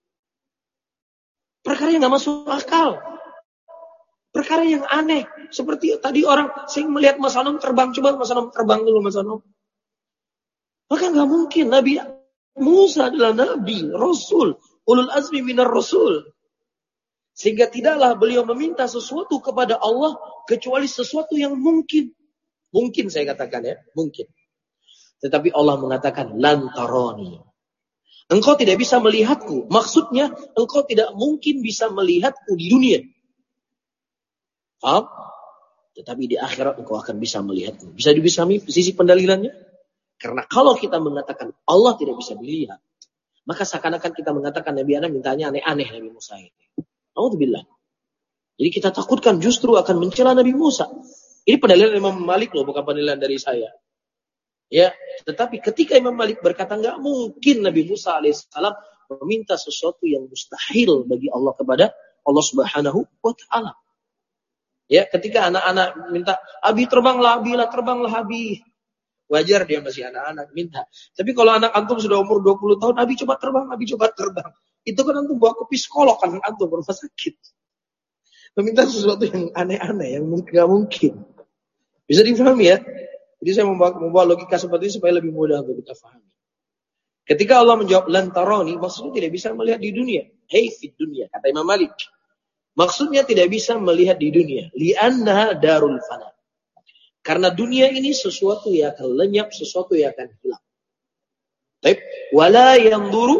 Perkara yang nggak masuk akal. Perkara yang aneh. Seperti tadi orang, saya melihat Mas Anom terbang. Coba Mas Anom terbang dulu Mas Anom. Maka nggak mungkin. Nabi Musa adalah Nabi, Rasul. Ulul azmi minar Rasul. Sehingga tidaklah beliau meminta sesuatu kepada Allah kecuali sesuatu yang mungkin. Mungkin saya katakan ya, mungkin. Tetapi Allah mengatakan, lantaroni. Engkau tidak bisa melihatku. Maksudnya, engkau tidak mungkin bisa melihatku di dunia. Paham? Tetapi di akhirat engkau akan bisa melihatku. Bisa dibisami sisi pendalilannya? Karena kalau kita mengatakan Allah tidak bisa dilihat, maka seakan-akan kita mengatakan Nabi Adam mintanya aneh-aneh Nabi Musa ini. Alhamdulillah. Jadi kita takutkan justru akan mencela Nabi Musa. Ini pendalilan Imam Malik loh, bukan pendalilan dari saya. Ya, tetapi ketika Imam Malik berkata enggak mungkin Nabi Musa alaihissalam meminta sesuatu yang mustahil bagi Allah kepada Allah Subhanahu wa taala. Ya, ketika anak-anak minta, "Abi terbanglah, Abi lah terbanglah Abi." Wajar dia masih anak-anak, minta. Tapi kalau anak antum sudah umur dua puluh tahun, Abi coba terbang, Abi coba terbang. Itu kan antum bawa ke psikolog kan antum rumah sakit. Meminta sesuatu yang aneh-aneh, yang nggak mungkin. Bisa difahami ya? Jadi saya membawa, membawa logika seperti ini supaya lebih mudah untuk kita fahami. Ketika Allah menjawab lantaroni, maksudnya tidak bisa melihat di dunia. Hei fit dunia, kata Imam Malik. Maksudnya tidak bisa melihat di dunia. Li'annaha darul fana. Karena dunia ini sesuatu yang akan lenyap, sesuatu yang akan hilang. Baik, wala yanzuru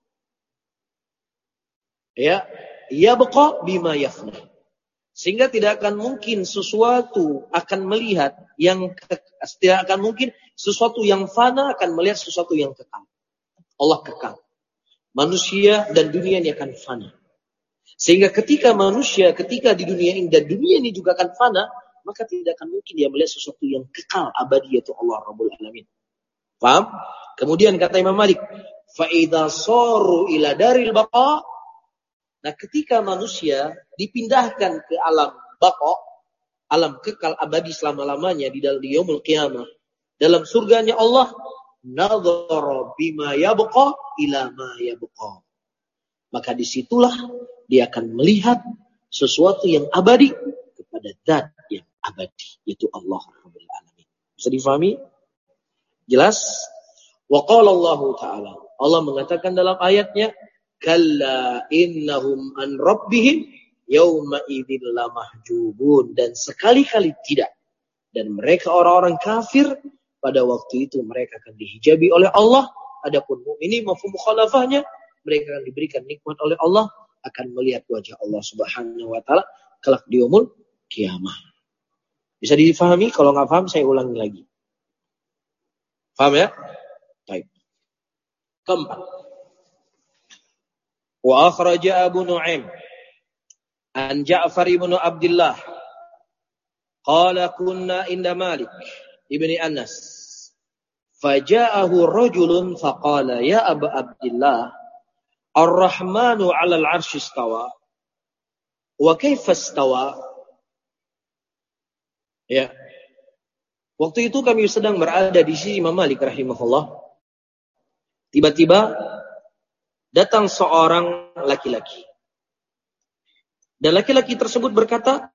ya yabqa bima yafna. Sehingga tidak akan mungkin sesuatu akan melihat yang ke, tidak akan mungkin sesuatu yang fana akan melihat sesuatu yang kekal. Allah kekal. Manusia dan dunia ini akan fana. Sehingga ketika manusia ketika di dunia ini dan dunia ini juga akan fana, maka tidak akan mungkin dia melihat sesuatu yang kekal abadi yaitu Allah Rabbul Alamin. Paham? Kemudian kata Imam Malik, fa idza saru ila daril baqa. Nah, ketika manusia dipindahkan ke alam baqa, alam kekal abadi selama-lamanya di dalam yaumul qiyamah, dalam surganya Allah, nadhara bima yabqa ila ma yabqa. Maka disitulah dia akan melihat sesuatu yang abadi kepada zat yang abadi, yaitu Allah Rabbul Alamin. Bisa difahami? Jelas? Wa qala Allah Ta'ala. Allah mengatakan dalam ayatnya, kalla innahum an rabbihim yawma idzin lamahjubun. Dan sekali-kali tidak. Dan mereka orang-orang kafir pada waktu itu mereka akan dihijabi oleh Allah. Adapun mukminin mafhum mukhalafahnya, mereka akan diberikan nikmat oleh Allah, akan melihat wajah Allah Subhanahu wa taala kelak di yaumul kiamah. Bisa difahami? Kalau nggak paham saya ulangi lagi. Paham ya? Baik. Keempat. Wa akhraja Abu Nu'aim an Ja'far ibn Abdullah qala kunna inda Malik ibni Anas faja'ahu rajulun faqala ya Aba Abdullah Ar-Rahmanu 'alal 'arsy istawa wa kaifa istawa. Ya. Waktu itu kami sedang berada di sisi Imam Malik rahimahullah. Tiba-tiba datang seorang laki-laki. Dan laki-laki tersebut berkata,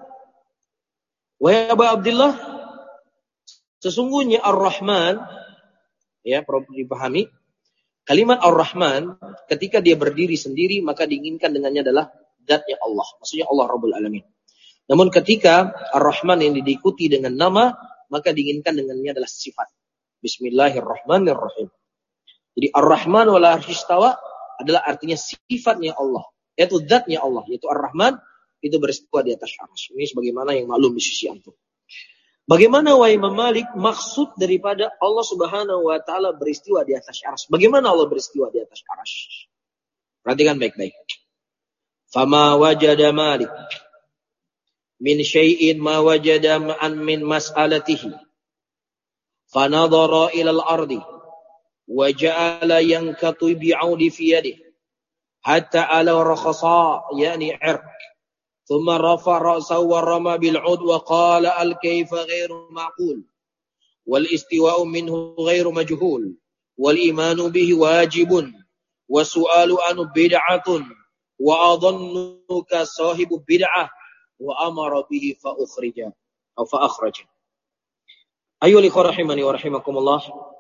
"Wahai Abu Abdullah, sesungguhnya Ar-Rahman," ya, perlu dipahami, kalimat Ar-Rahman ketika dia berdiri sendiri maka diinginkan dengannya adalah zatnya Allah, maksudnya Allah Rabbul Alamin. Namun ketika Ar-Rahman yang diikuti dengan nama, maka diinginkan dengannya adalah sifat. Bismillahirrahmanirrahim. Jadi Ar-Rahman wal arsy istawa adalah artinya sifatnya Allah, yaitu zatnya Allah, yaitu Ar-Rahman itu beristiwa di atas arsy. Ini sebagaimana yang maklum di sisi antum. Bagaimana wahai Imam Malik maksud daripada Allah Subhanahu wa taala beristiwa di atas arsy? Bagaimana Allah beristiwa di atas arsy? Perhatikan baik-baik. Fama wajada Malik min syai'in ma wajada ma'an min mas'alatihi fanadhara ila al-ardi wa ja'ala yankatu bi'audi fi yadihi hatta ala rakhasa yani 'irq thumma rafa ra'sahu wa rama bil 'ud wa qala al kayfa ghairu ma'qul wal istiwa'u minhu ghairu majhul wal imanu bihi wajibun wa su'alu anhu bid'atun wa adhannuka sahibu bid'ah wa amara bihi fa ukhrija atau fa akhraja. Ayyuhal ikhwah rahimani wa rahimakumullah.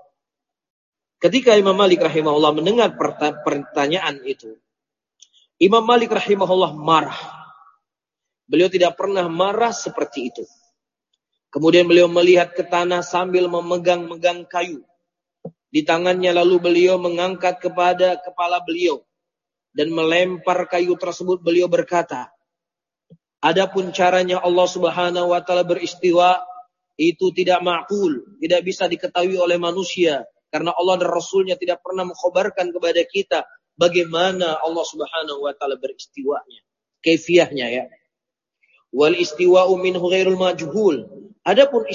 Ketika Imam Malik rahimahullah mendengar pertanyaan itu, Imam Malik rahimahullah marah. Beliau tidak pernah marah seperti itu. Kemudian beliau melihat ke tanah sambil memegang-megang kayu di tangannya, lalu beliau mengangkat kepada kepala beliau dan melempar kayu tersebut. Beliau berkata, adapun caranya Allah Subhanahu wa taala beristiwa itu tidak ma'qul, tidak bisa diketahui oleh manusia karena Allah dan Rasulnya tidak pernah mengkhabarkan kepada kita bagaimana Allah Subhanahu wa taala beristiwanya, kaifiyahnya ya. Wal istiwa'u minhu ghairul majhul. Adapun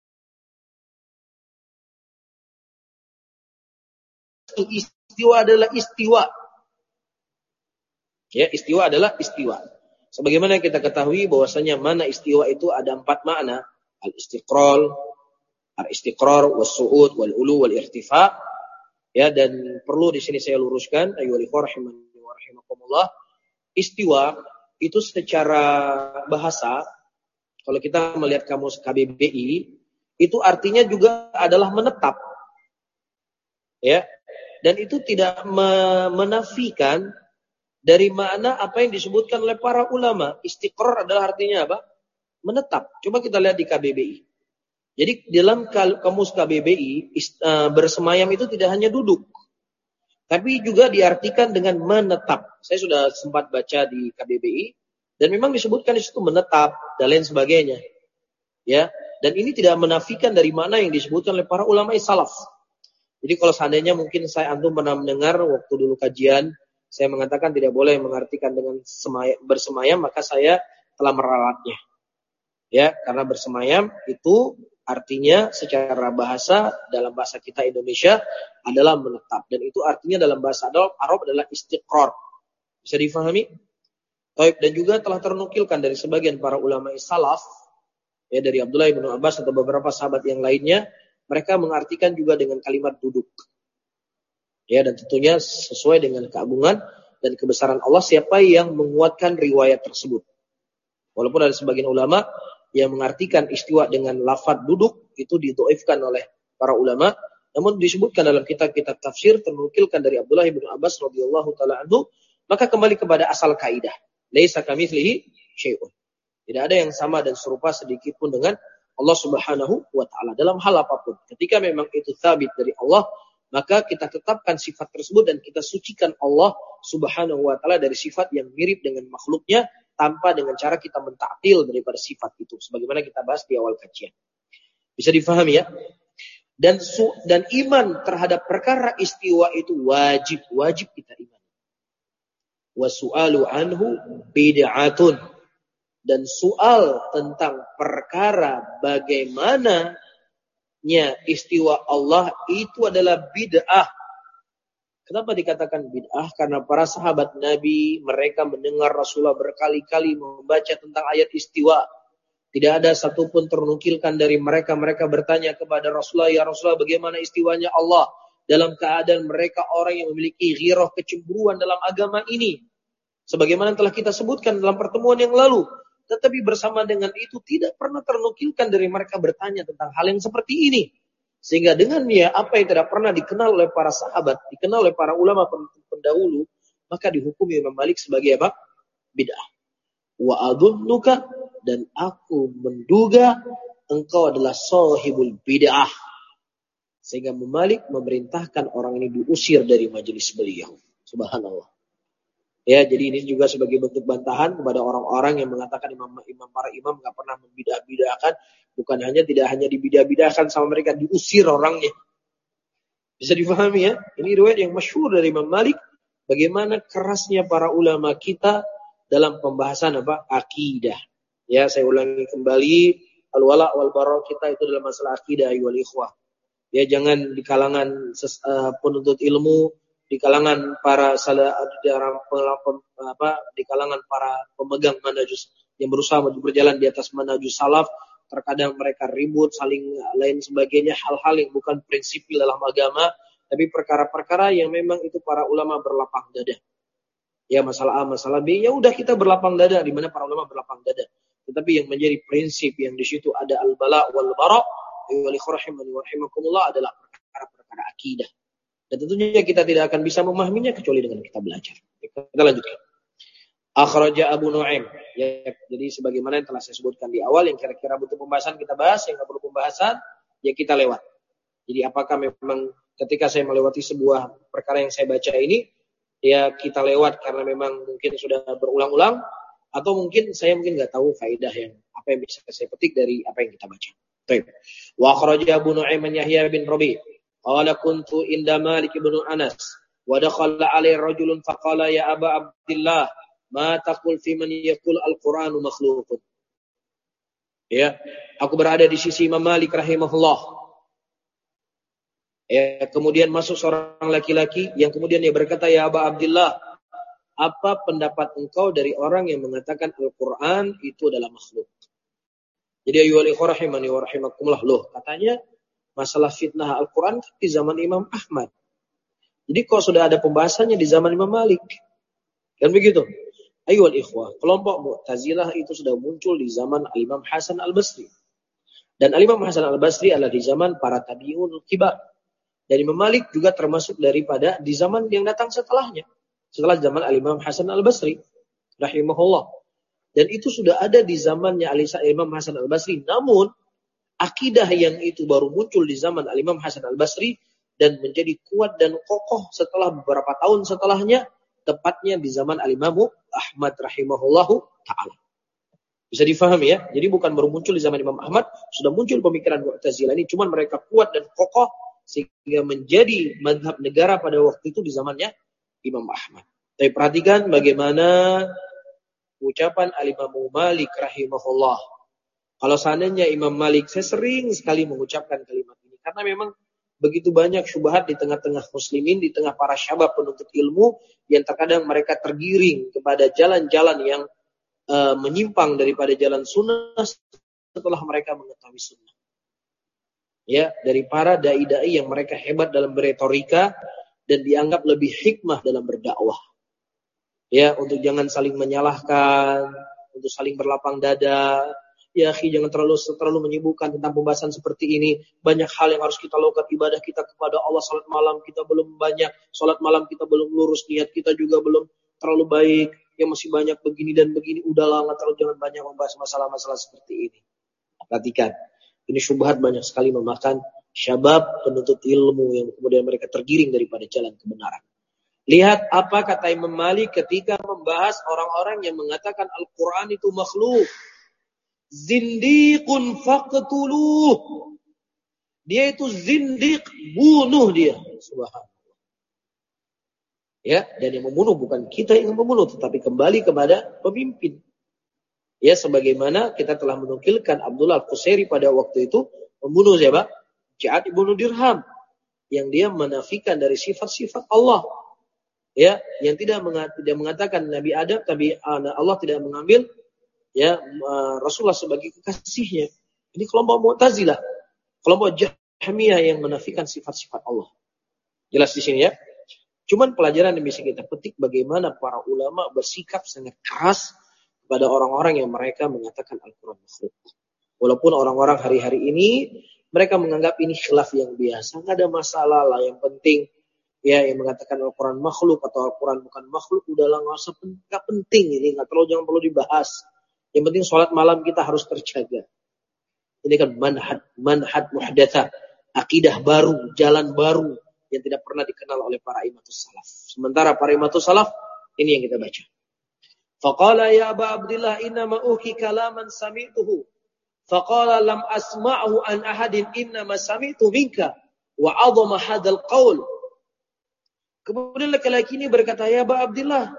istiwa adalah istiwa. Ya, istiwa adalah istiwa. Sebagaimana kita ketahui bahwasanya mana istiwa itu ada empat makna. Al-istiqral, Al-istiqrar, was-su'ud, wal-ulu, wal-irtifa. Ya, dan perlu di sini saya luruskan, ayyuhal ikhwah rahimani wa rahimakumullah, istiwa itu secara bahasa, kalau kita melihat kamus K B B I, itu artinya juga adalah menetap. Ya. Dan itu tidak menafikan dari makna apa yang disebutkan oleh para ulama. Istiqrar adalah artinya apa? Menetap. Coba kita lihat di K B B I. Jadi dalam kamus K B B I, bersemayam itu tidak hanya duduk, tapi juga diartikan dengan menetap. Saya sudah sempat baca di K B B I, dan memang disebutkan di situ menetap dan lain sebagainya. Ya, dan ini tidak menafikan dari mana yang disebutkan oleh para ulama salaf. Jadi kalau seandainya mungkin saya antum pernah mendengar waktu dulu kajian, saya mengatakan tidak boleh mengartikan dengan semaya, bersemayam, maka saya telah meralatnya. Ya, karena bersemayam itu artinya secara bahasa, dalam bahasa kita Indonesia adalah menetap. Dan itu artinya dalam bahasa Arab adalah istiqrar. Bisa difahami? Dan juga telah ternukilkan dari sebagian para ulama salaf, ya, dari Abdullah bin Abbas atau beberapa sahabat yang lainnya, mereka mengartikan juga dengan kalimat duduk. Ya, dan tentunya sesuai dengan keagungan dan kebesaran Allah siapa yang menguatkan riwayat tersebut. Walaupun ada sebagian ulama yang mengartikan istiwa dengan lafaz duduk, itu didhaifkan oleh para ulama, namun disebutkan dalam kitab-kitab tafsir ternukilkan dari Abdullah bin Abbas radhiyallahu taala anhu, maka kembali kepada asal kaidah, laisa kamitslihi syai'un. Tidak ada yang sama dan serupa sedikit pun dengan Allah Subhanahu wa taala dalam hal apapun. Ketika memang itu tsabit dari Allah, maka kita tetapkan sifat tersebut dan kita sucikan Allah Subhanahu wa taala dari sifat yang mirip dengan makhluknya, tanpa dengan cara kita mentaktil daripada sifat itu, sebagaimana kita bahas di awal kajian. Bisa difahami ya? Dan su, dan iman terhadap perkara istiwa itu wajib, wajib kita iman. Wa su'alu anhu bid'atun. Dan soal tentang perkara bagaimananya istiwa Allah itu adalah bid'ah. Kenapa dikatakan bid'ah? Karena para sahabat Nabi, mereka mendengar Rasulullah berkali-kali membaca tentang ayat istiwa. Tidak ada satupun ternukilkan dari mereka. Mereka bertanya kepada Rasulullah, ya Rasulullah, bagaimana istiwanya Allah? Dalam keadaan mereka orang yang memiliki ghirah, kecemburuan dalam agama ini. Sebagaimana telah kita sebutkan dalam pertemuan yang lalu. Tetapi bersama dengan itu tidak pernah ternukilkan dari mereka bertanya tentang hal yang seperti ini. Sehingga dengannya apa yang tidak pernah dikenal oleh para sahabat, dikenal oleh para ulama pendahulu, maka dihukumi Imam Malik sebagai apa? Bid'ah. Wa adunnuka, dan aku menduga engkau adalah sahibul bid'ah. Sehingga Imam Malik memerintahkan orang ini diusir dari majelis beliau. Subhanallah. Ya, jadi ini juga sebagai bentuk bantahan kepada orang-orang yang mengatakan imam, imam para imam nggak pernah membidah-bidahkan. Bukan hanya tidak hanya dibidah-bidahkan sama mereka, diusir orangnya. Bisa difahami ya? Ini riwayat yang masyhur dari Imam Malik. Bagaimana kerasnya para ulama kita dalam pembahasan apa? Akidah. Ya, saya ulangi kembali, al-wala wal bara kita itu dalam masalah akidah ayyuhal ikhwah. Ya, jangan di kalangan ses, uh, penuntut ilmu, di kalangan para salah apa di kalangan para pemegang manhajus yang berusaha berjalan di atas manhajus salaf, terkadang mereka ribut saling lain sebagainya, hal-hal yang bukan prinsipil dalam agama, tapi perkara-perkara yang memang itu para ulama berlapang dada. Ya, masalah A, masalah B, ya udah kita berlapang dada di mana para ulama berlapang dada. Tetapi yang menjadi prinsip yang di situ ada al-bala wal bara, wa rahimakumullah, adalah perkara-perkara akidah. Dan tentunya kita tidak akan bisa memahaminya kecuali dengan kita belajar. Kita lanjutkan. Akhraja Abu Nu'aim. Ya, jadi sebagaimana yang telah saya sebutkan di awal, yang kira-kira butuh pembahasan kita bahas, yang tidak perlu pembahasan, ya kita lewat. Jadi apakah memang ketika saya melewati sebuah perkara yang saya baca ini, ya kita lewat karena memang mungkin sudah berulang-ulang, atau mungkin saya mungkin nggak tahu faedah yang apa yang bisa saya petik dari apa yang kita baca. Baik. Wa akhraja Abu Nu'aim an Yahya bin Rabi'. Qala kuntu inda Malik bin Anas wa dakhala alaihi rajulun faqala ya Aba Abdillah ma taqul fi man yaqul al-Qur'anu makhluqun. Ya, aku berada di sisi Imam Malik rahimahullah. Ya, kemudian masuk seorang laki-laki yang kemudian dia berkata, ya Aba Abdillah, apa pendapat engkau dari orang yang mengatakan Al-Qur'an itu adalah makhluk? Jadi ayyuhal ikhwah rahimani wa rahimakumullah, loh, katanya masalah fitnah Al-Quran di zaman Imam Ahmad. Jadi kok sudah ada pembahasannya di zaman Imam Malik. Kan begitu? Ayyuhal ikhwah, kelompok Mu'tazilah itu sudah muncul di zaman Al-Imam Hasan Al-Basri. Dan Al-Imam Hasan Al-Basri adalah di zaman para tabi'un kibar. Dan Imam Malik juga termasuk daripada di zaman yang datang setelahnya. Setelah zaman Al-Imam Hasan Al-Basri. Rahimahullah. Dan itu sudah ada di zamannya Al-Imam Hasan Al-Basri. Namun, akidah yang itu baru muncul di zaman Al-Imam Hasan Al-Basri. Dan menjadi kuat dan kokoh setelah beberapa tahun setelahnya. Tepatnya di zaman Al-Imam Ahmad rahimahullahu ta'ala. Bisa difahami ya. Jadi bukan baru muncul di zaman Imam Ahmad. Sudah muncul pemikiran Mu'tazilah ini. Cuman mereka kuat dan kokoh. Sehingga menjadi madhab negara pada waktu itu di zamannya Imam Ahmad. Tapi perhatikan bagaimana ucapan Al-Imam Malik rahimahullah. Kalau seandainya Imam Malik, saya sering sekali mengucapkan kalimat ini. Karena memang begitu banyak syubhat di tengah-tengah muslimin, di tengah para syabab penuntut ilmu. Yang terkadang mereka tergiring kepada jalan-jalan yang uh, menyimpang daripada jalan sunnah setelah mereka mengetahui sunnah. Ya, dari para dai-dai yang mereka hebat dalam beretorika dan dianggap lebih hikmah dalam berdakwah. Ya, untuk jangan saling menyalahkan, untuk saling berlapang dada. Ya, akhi, jangan terlalu terlalu menyibukkan tentang pembahasan seperti ini. Banyak hal yang harus kita lakukan, ibadah kita kepada Allah, salat malam kita belum banyak, salat malam kita belum lurus, niat kita juga belum terlalu baik. Ya, masih banyak begini dan begini. Udahlah, enggak terlalu jangan banyak membahas masalah-masalah seperti ini. Perhatikan. Ini syubhat banyak sekali memakan syabab penuntut ilmu yang kemudian mereka tergiring daripada jalan kebenaran. Lihat apa kata Imam Malik ketika membahas orang-orang yang mengatakan Al-Quran itu makhluk. Zindiqun faqtuluh. Dia itu zindiq, bunuh dia. Subhanallah. Ya, dan yang membunuh bukan kita yang membunuh, tetapi kembali kepada pemimpin. Ya, sebagaimana kita telah menukilkan Abdullah Al-Qusairi pada waktu itu membunuh siapa? Ja'ad ibnu Dirham. Yang dia menafikan dari sifat-sifat Allah. Ya, yang tidak mengatakan Nabi Adam, tapi Allah tidak mengambil ya Rasulullah sebagai kekasihnya. Ini kelompok Mu'tazilah. Kelompok Jahmiyah yang menafikan sifat-sifat Allah. Jelas di sini ya. Cuman pelajaran yang bisa kita petik bagaimana para ulama bersikap sangat keras pada orang-orang yang mereka mengatakan Al-Quran makhluk. Walaupun orang-orang hari-hari ini mereka menganggap ini khilaf yang biasa, nggak ada masalah lah. Yang penting ya yang mengatakan Al-Quran makhluk atau Al-Quran bukan makhluk udahlah nggak usah, nggak penting ini, nggak terlalu jangan perlu dibahas. Yang penting sholat malam kita harus terjaga. Ini kan manhaj manhaj muhdatsah, akidah baru, jalan baru yang tidak pernah dikenal oleh para imatus salaf. Sementara para imatus salaf ini yang kita baca. Faqala ya Aba Abdillah innama uki kalaman sami'tuhu. Faqala lam asma'hu an ahadin innama sami'tu minka wa 'azama hadzal qaul. Kemudian laki-laki ini berkata, ya Aba Abdillah,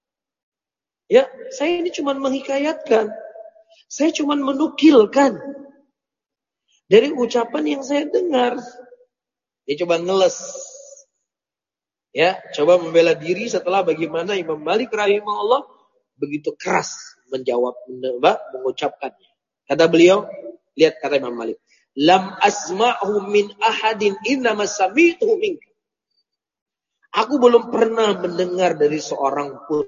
ya saya ini cuma menghikayatkan, saya cuma menukilkan dari ucapan yang saya dengar. Dia coba ngeles. Ya, coba membela diri setelah bagaimana Imam Malik rahimahullah begitu keras menjawab, mengucapkannya. Kata beliau, lihat kata Imam Malik. Lam asma'hu min ahadin innama sami'tuhu minka. Aku belum pernah mendengar dari seorang pun.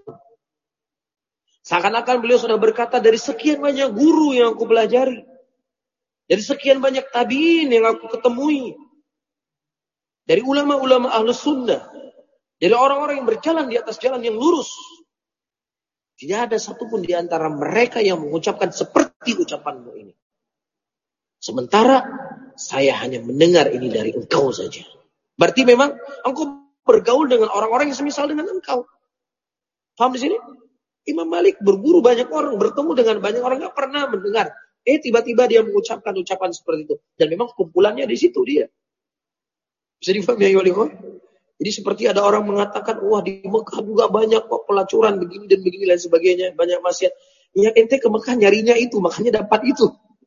Seakan-akan beliau sudah berkata dari sekian banyak guru yang aku pelajari. Dari sekian banyak tabi'in yang aku ketemui. Dari ulama-ulama ahlus sunnah. Dari orang-orang yang berjalan di atas jalan yang lurus. Tidak ada satupun di antara mereka yang mengucapkan seperti ucapanmu ini. Sementara saya hanya mendengar ini dari engkau saja. Berarti memang engkau bergaul dengan orang-orang yang semisal dengan engkau. Paham di sini? Imam Malik berburu banyak orang, bertemu dengan banyak orang, nggak pernah mendengar. Eh tiba-tiba dia mengucapkan ucapan seperti itu. Dan memang kumpulannya di situ dia. Bisa difahami ya Waliho? Jadi seperti ada orang mengatakan, wah di Mekah juga banyak kok pelacuran begini dan begini dan sebagainya. Banyak maksiat. Ya ente ke Mekah nyarinya itu, makanya dapat itu.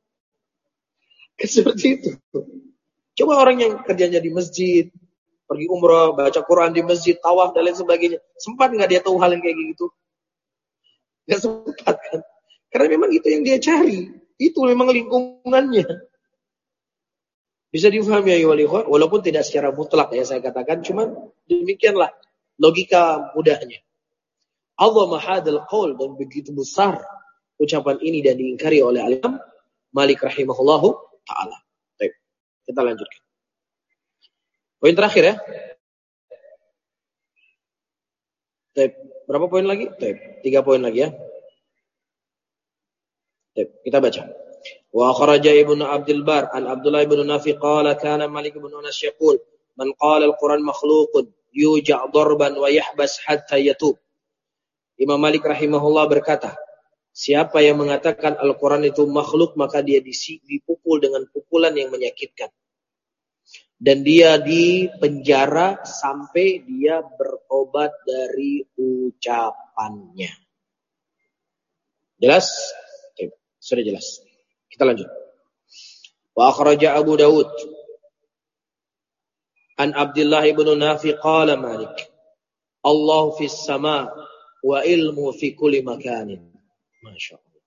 Kan seperti itu. Coba orang yang kerjanya di masjid, pergi umrah, baca Quran di masjid, tawaf dan lain sebagainya. Sempat nggak dia tahu hal yang kayak gitu? Nggak sempat kan? Karena memang itu yang dia cari. Itu memang lingkungannya. Bisa difahami ya walikhwan, walaupun tidak secara mutlak ya saya katakan, cuman demikianlah logika mudahnya. Allah mahadal qaul, dan begitu besar ucapan ini dan diingkari oleh Al-Imam Malik rahimahullahu ta'ala. Baik, kita lanjutkan. Poin terakhir ya. Baik, berapa poin lagi? Baik, tiga poin lagi ya. Baik, kita baca. Wa kharaja Ibnu Abdul Bar an Abdullah ibn Nafi qala kana Malik ibn Anas yaqul man qala al-Quran makhluqun yuja' darban wa yahbas hatta yatub. Imam Malik rahimahullah berkata, siapa yang mengatakan Al-Quran itu makhluk, maka dia dipukul dengan pukulan yang menyakitkan. Dan dia dipenjara sampai dia bertobat dari ucapannya. Jelas? Oke, sudah jelas. Kita lanjut. Wa akhraja Abu Dawud an Abdullah ibn Nafi qala Malik, Allah fis sama wa ilmu fi kulli makanin. Masya Allah.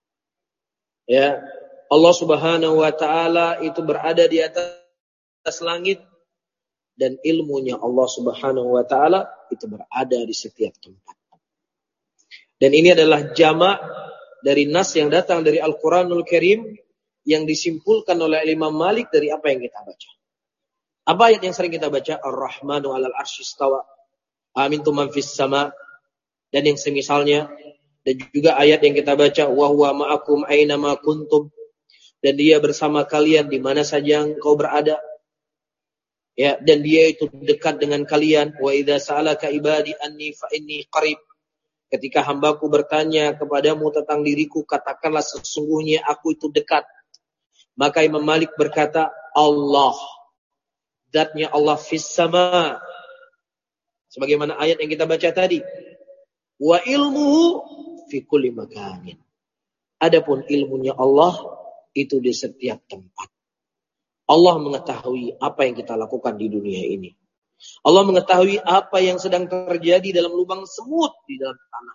Ya, Allah Subhanahu wa taala itu berada di atas atas langit, dan ilmunya Allah Subhanahu wa taala itu berada di setiap tempat. Dan ini adalah jamak dari nas yang datang dari Al-Qur'anul Karim yang disimpulkan oleh Imam Malik dari apa yang kita baca. Apa ayat yang sering kita baca? Ar-Rahmanu 'alal 'arsy istawa. Amintum man fis sama, dan yang semisalnya, dan juga ayat yang kita baca wa huwa ma'akum aina ma kuntum, dan dia bersama kalian di mana saja engkau berada. Ya, dan dia itu dekat dengan kalian. Wa idza sa'alaka ibadi anni fa inni qarib. Ketika hambaku bertanya kepadamu tentang diriku, katakanlah sesungguhnya aku itu dekat. Maka Imam Malik berkata, Allah, zatnya Allah fis sama, sebagaimana ayat yang kita baca tadi. Wa ilmuhu fi kulli makanin. Adapun ilmunya Allah itu di setiap tempat. Allah mengetahui apa yang kita lakukan di dunia ini. Allah mengetahui apa yang sedang terjadi dalam lubang semut di dalam tanah.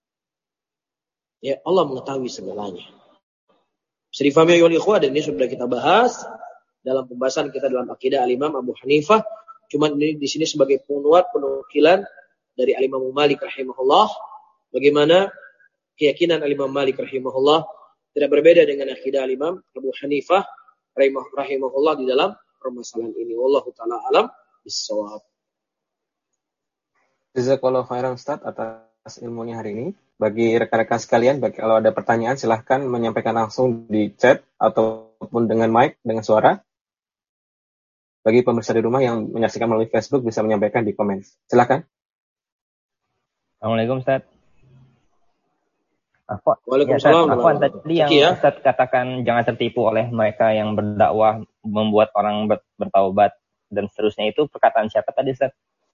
Ya, Allah mengetahui segalanya. Bisa difahami oleh ikhwah, dan ini sudah kita bahas dalam pembahasan kita dalam akidah Al-Imam Abu Hanifah. Cuma ini di sini sebagai penguat penukilan dari Al-Imam Malik rahimahullah, bagaimana keyakinan Al-Imam Malik rahimahullah tidak berbeda dengan akidah Al-Imam Abu Hanifah rahimahullah di dalam permasalahan ini. Wallahu taala alam bissawab. Jazakallahu khairan Ustaz atas ilmunya hari ini. Bagi rekan-rekan sekalian, bagi kalau ada pertanyaan silahkan menyampaikan langsung di chat ataupun dengan mic, dengan suara. Bagi pemirsa di rumah yang menyaksikan melalui Facebook bisa menyampaikan di komen. Silahkan. Assalamualaikum Ustaz. Apa? Waalaikumsalam. Ya, Ustaz, tadi yang ya? Ustaz katakan jangan tertipu oleh mereka yang berdakwah membuat orang ber- bertaubat dan seterusnya, itu perkataan siapa tadi Ustaz?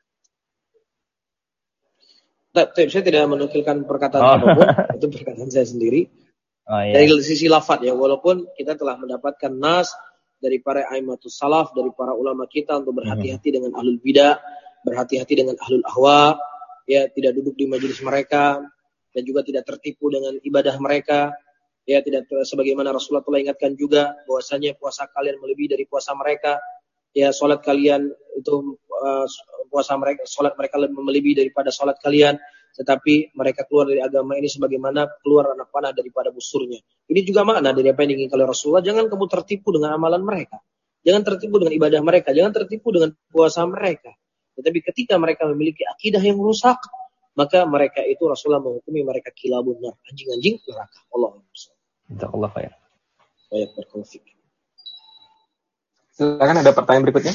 Saya tidak menukilkan perkataan oh. apapun, itu perkataan saya sendiri. Oh, iya. Dari sisi lafaz ya, walaupun kita telah mendapatkan nas dari para aimatus salaf, dari para ulama kita untuk berhati-hati hmm. dengan ahlul bidah, berhati-hati dengan ahlul ahwa, ya tidak duduk di majelis mereka, dan juga tidak tertipu dengan ibadah mereka. Ya, tidak sebagaimana Rasulullah telah ingatkan juga bahwasanya puasa kalian melebihi dari puasa mereka. Ya, salat kalian itu uh, puasa mereka, salat mereka lebih melebihi daripada salat kalian. Tetapi mereka keluar dari agama ini sebagaimana keluar anak panah daripada busurnya. Ini juga makna dari apa yang diinginkan oleh Rasulullah. Jangan kamu tertipu dengan amalan mereka. Jangan tertipu dengan ibadah mereka. Jangan tertipu dengan puasa mereka. Tetapi ketika mereka memiliki akidah yang rusak, maka mereka itu Rasulullah menghukumi mereka kilabun nar, anjing-anjing neraka. Allahu akbar. Jazakallahu khair. Baik, berkonflik. Silakan, ada pertanyaan berikutnya.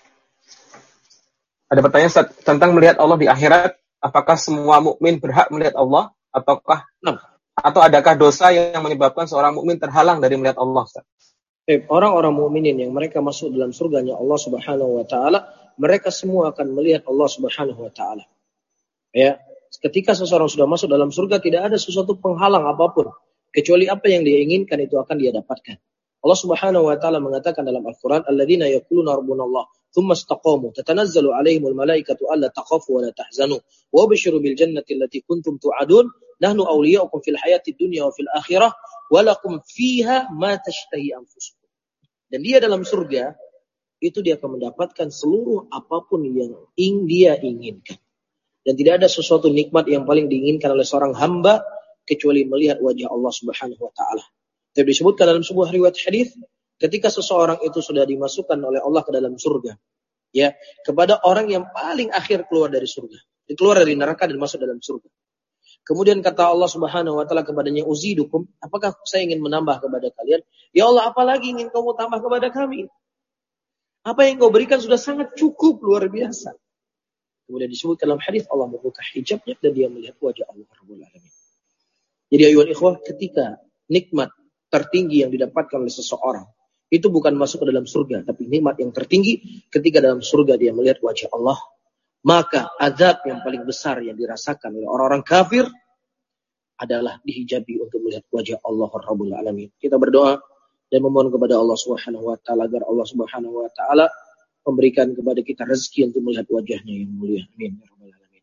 Ada pertanyaan Ustaz, tentang melihat Allah di akhirat, apakah semua mukmin berhak melihat Allah ataukah nah. atau adakah dosa yang menyebabkan seorang mukmin terhalang dari melihat Allah Ustaz? Orang-orang mukminin yang mereka masuk dalam surganya Allah Subhanahu wa taala, mereka semua akan melihat Allah Subhanahu wa taala. Ya, ketika seseorang sudah masuk dalam surga, tidak ada sesuatu penghalang apapun kecuali apa yang dia inginkan itu akan dia dapatkan. Allah Subhanahu wa taala mengatakan dalam Al-Qur'an, alladzina yaquluna rabbunallah thumma istaqamu tatanazzalu 'alaihimul malaikatu alla takhafu wa la tahzanu wa basyiru bil jannati allati kuntum tu'adun nahnu awliya'ukum fil hayatid dunya wa fil akhirah wa lakum fiha ma tashtahi anfusukum. Dan dia dalam surga itu dia akan mendapatkan seluruh apapun yang ing dia inginkan. Dan tidak ada sesuatu nikmat yang paling diinginkan oleh seorang hamba kecuali melihat wajah Allah Subhanahu wa taala. Itu disebutkan dalam sebuah riwayat hadis, ketika seseorang itu sudah dimasukkan oleh Allah ke dalam surga, ya, kepada orang yang paling akhir keluar dari surga, keluar dari neraka dan masuk dalam surga. Kemudian kata Allah Subhanahu wa taala kepadanya, "Uzidukum, apakah saya ingin menambah kepada kalian?" "Ya Allah, apalagi ingin kamu tambah kepada kami? Apa yang kau berikan sudah sangat cukup, luar biasa." Kemudian disebut dalam hadis Allah membuka hijabnya dan dia melihat wajah Allah Rabbul Alamin. Jadi ayuhal ikhwah, ketika nikmat tertinggi yang didapatkan oleh seseorang itu bukan masuk ke dalam surga, tapi nikmat yang tertinggi ketika dalam surga dia melihat wajah Allah, maka azab yang paling besar yang dirasakan oleh orang-orang kafir adalah dihijabi untuk melihat wajah Allah Rabbul Alamin. Kita berdoa dan memohon kepada Allah Subhanahu wa taala agar Allah Subhanahu wa taala memberikan kepada kita rezeki untuk melihat wajahnya yang mulia. Amin ya rabbal alamin.